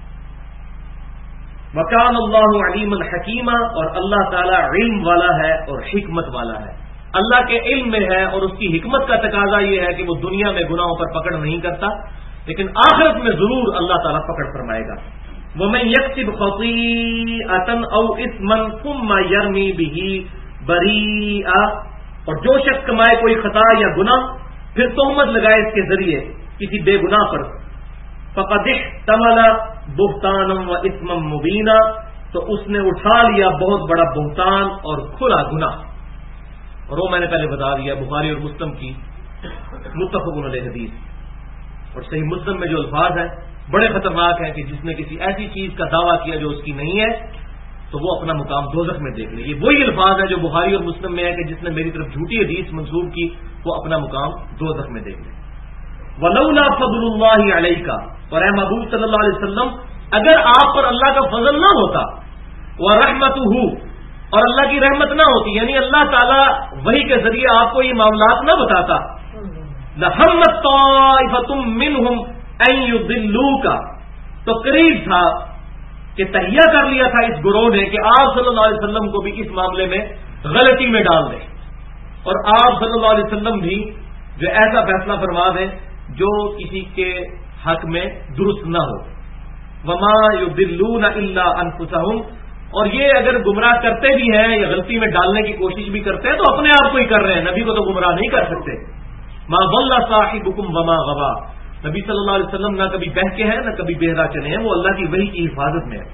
وَكَانَ اللَّهُ عَلِيمًا حَكِيمًا، اور اللہ تعالیٰ علم والا ہے اور حکمت والا ہے. اللہ کے علم میں ہے اور اس کی حکمت کا تقاضا یہ ہے کہ وہ دنیا میں گناہوں پر پکڑ نہیں کرتا، لیکن آخرت میں ضرور اللہ تعالیٰ پکڑ فرمائے گا. وَمَن يَكْسِبْ خَطِيئَةً أَوْ إِثْمًا ثُمَّ يَرْمِي بِهِ بَرِيئًا، اور جو شخص کمائے کوئی خطا یا گناہ پھر تہمت لگائے اس کے ذریعے کسی بے گناہ پر، فَقَدِ احْتَمَلَ بُهْتَانًا وَإِثْمًا مُبِينًا، تو اس نے اٹھا لیا بہت بڑا بہتان اور کھلا گناہ. اور وہ میں نے پہلے بتا دیا بخاری اور مسلم کی متفق علیہ حدیث. اور صحیح مسلم میں جو الفاظ ہیں بڑے خطرناک ہیں کہ جس نے کسی ایسی چیز کا دعویٰ کیا جو اس کی نہیں ہے تو وہ اپنا مقام دوزخ میں دیکھ لے. یہ وہی الفاظ ہیں جو بخاری اور مسلم میں ہے کہ جس نے میری طرف جھوٹی حدیث منسوب کی وہ اپنا مقام دوزخ میں دیکھ لے. وَلَوْلَا فَضْلُ اللَّهِ عَلَيْكَ، اور اے محبوب صلی اللہ علیہ وسلم اگر آپ پر اللہ کا فضل نہ ہوتا، وَرَحْمَتُهُ، اور اللہ کی رحمت نہ ہوتی، یعنی اللہ تعالیٰ وحی کے ذریعے آپ کو یہ معاملات نہ بتاتا، لَهَمَّتْ طَائِفَةٌ مِّنْهُمْ أَن يُضِلُّوكَ، تو قریب تھا کہ تہیہ کر لیا تھا اس گروہ نے کہ آپ صلی اللہ علیہ وسلم کو بھی اس معاملے میں غلطی میں ڈال دیں، اور آپ صلی اللہ علیہ وسلم بھی جو ایسا فیصلہ فرما دیں جو کسی کے حق میں درست نہ ہو. وَمَا يُضِلُّونَ إِلَّا أَنفُسَهُمْ، اور یہ اگر گمراہ کرتے بھی ہیں یا غلطی میں ڈالنے کی کوشش بھی کرتے ہیں تو اپنے آپ کو ہی کر رہے ہیں، نبی کو تو گمراہ نہیں کر سکتے. مَا ضَلَّ صَاحِبُكُمْ وَمَا غَوَىٰ، نبی صلی اللہ علیہ وسلم نہ کبھی بہکے ہیں نہ کبھی بہرا چلے ہیں، وہ اللہ کی وحی کی حفاظت میں ہے.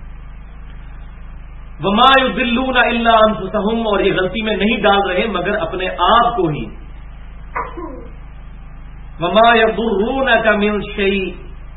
وَمَا يُضِلُّونَ إِلَّا أَنفُسَهُمْ، اور یہ غلطی میں نہیں ڈال رہے مگر اپنے آپ کو ہی. وَمَا يَضُرُّونَكَ مِنْ شَيْءٍ،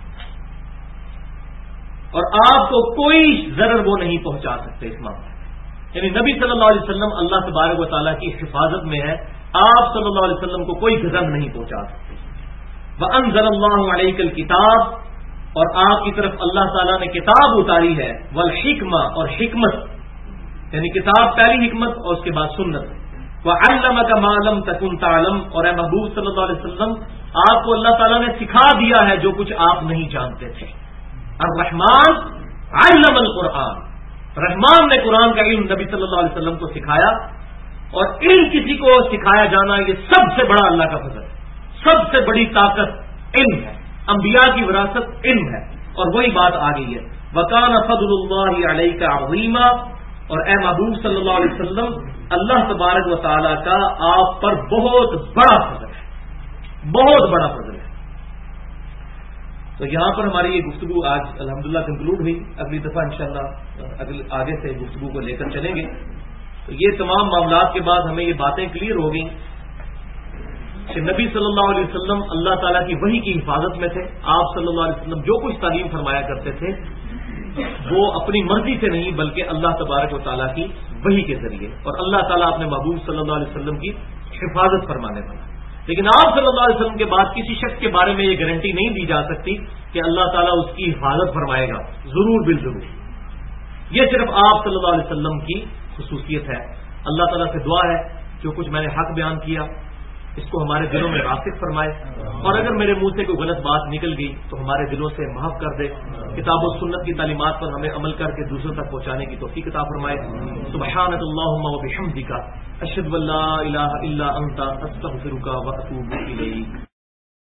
اور آپ کو کوئی ضرر وہ نہیں پہنچا سکتے اس معاملے میں. یعنی نبی صلی اللہ علیہ وسلم اللہ تبارک و تعالیٰ کی حفاظت میں ہے، آپ صلی اللہ علیہ وسلم کو کوئی غضب نہیں پہنچا سکتے. وَأَنزَلَ اللَّهُ عَلَيْكَ الْكِتَابَ، اور آپ کی طرف اللہ تعالیٰ نے کتاب اتاری ہے، والحکمہ، اور حکمت، یعنی کتاب پہلی حکمت اور اس کے بعد سنت، وَعَلَّمَكَ مَا لَمْ تَكُنْ تَعْلَمْ، اور اے محبوب صلی اللہ علیہ وسلم آپ کو اللہ تعالیٰ نے سکھا دیا ہے جو کچھ آپ نہیں جانتے تھے۔ الرحمن علم القرآن، رحمان نے قرآن کا علم نبی صلی اللہ علیہ وسلم کو سکھایا، اور علم کسی کو سکھایا جانا یہ سب سے بڑا اللہ کا فضل ہے، سب سے بڑی طاقت علم ہے، انبیاء کی وراثت علم ہے، اور وہی بات آ گئی ہے، وَكَانَ فَضْلُ اللَّهِ عَلَيْكَ عَظِيمًا، اور اے محبوب صلی اللہ علیہ وسلم اللہ تبارک و تعالیٰ کا آپ پر بہت بڑا فضل ہے، بہت بڑا فضل ہے۔ تو یہاں پر ہماری یہ گفتگو آج الحمدللہ کنکلوڈ ہوئی، اگلی دفعہ انشاءاللہ آگے سے گفتگو کو لے کر چلیں گے۔ تو یہ تمام معاملات کے بعد ہمیں یہ باتیں کلیئر ہو گئیں کہ نبی صلی اللہ علیہ وسلم اللہ تعالیٰ کی وحی کی حفاظت میں تھے، آپ صلی اللہ علیہ وسلم جو کچھ تعلیم فرمایا کرتے تھے وہ اپنی مرضی سے نہیں بلکہ اللہ تبارک و تعالیٰ کی وحی کے ذریعے، اور اللہ تعالیٰ اپنے محبوب صلی اللہ علیہ وسلم کی حفاظت فرمانے والا۔ لیکن آپ صلی اللہ علیہ وسلم کے بعد کسی شخص کے بارے میں یہ گارنٹی نہیں دی جا سکتی کہ اللہ تعالیٰ اس کی حفاظت فرمائے گا، ضرور بالضرور، یہ صرف آپ صلی اللہ علیہ وسلم کی خصوصیت ہے۔ اللہ تعالیٰ سے دعا ہے جو کچھ میں نے حق بیان کیا اس کو ہمارے دلوں میں راسخ فرمائے، اور اگر میرے منہ سے کوئی غلط بات نکل گئی تو ہمارے دلوں سے معاف کر دے، کتاب و سنت کی تعلیمات پر ہمیں عمل کر کے دوسروں تک پہنچانے کی توفیق عطا فرمائے۔ سبحانک اللہم و بحمدک، اشہد ان لا الہ الا انت، استغفرک و اتوب الیک۔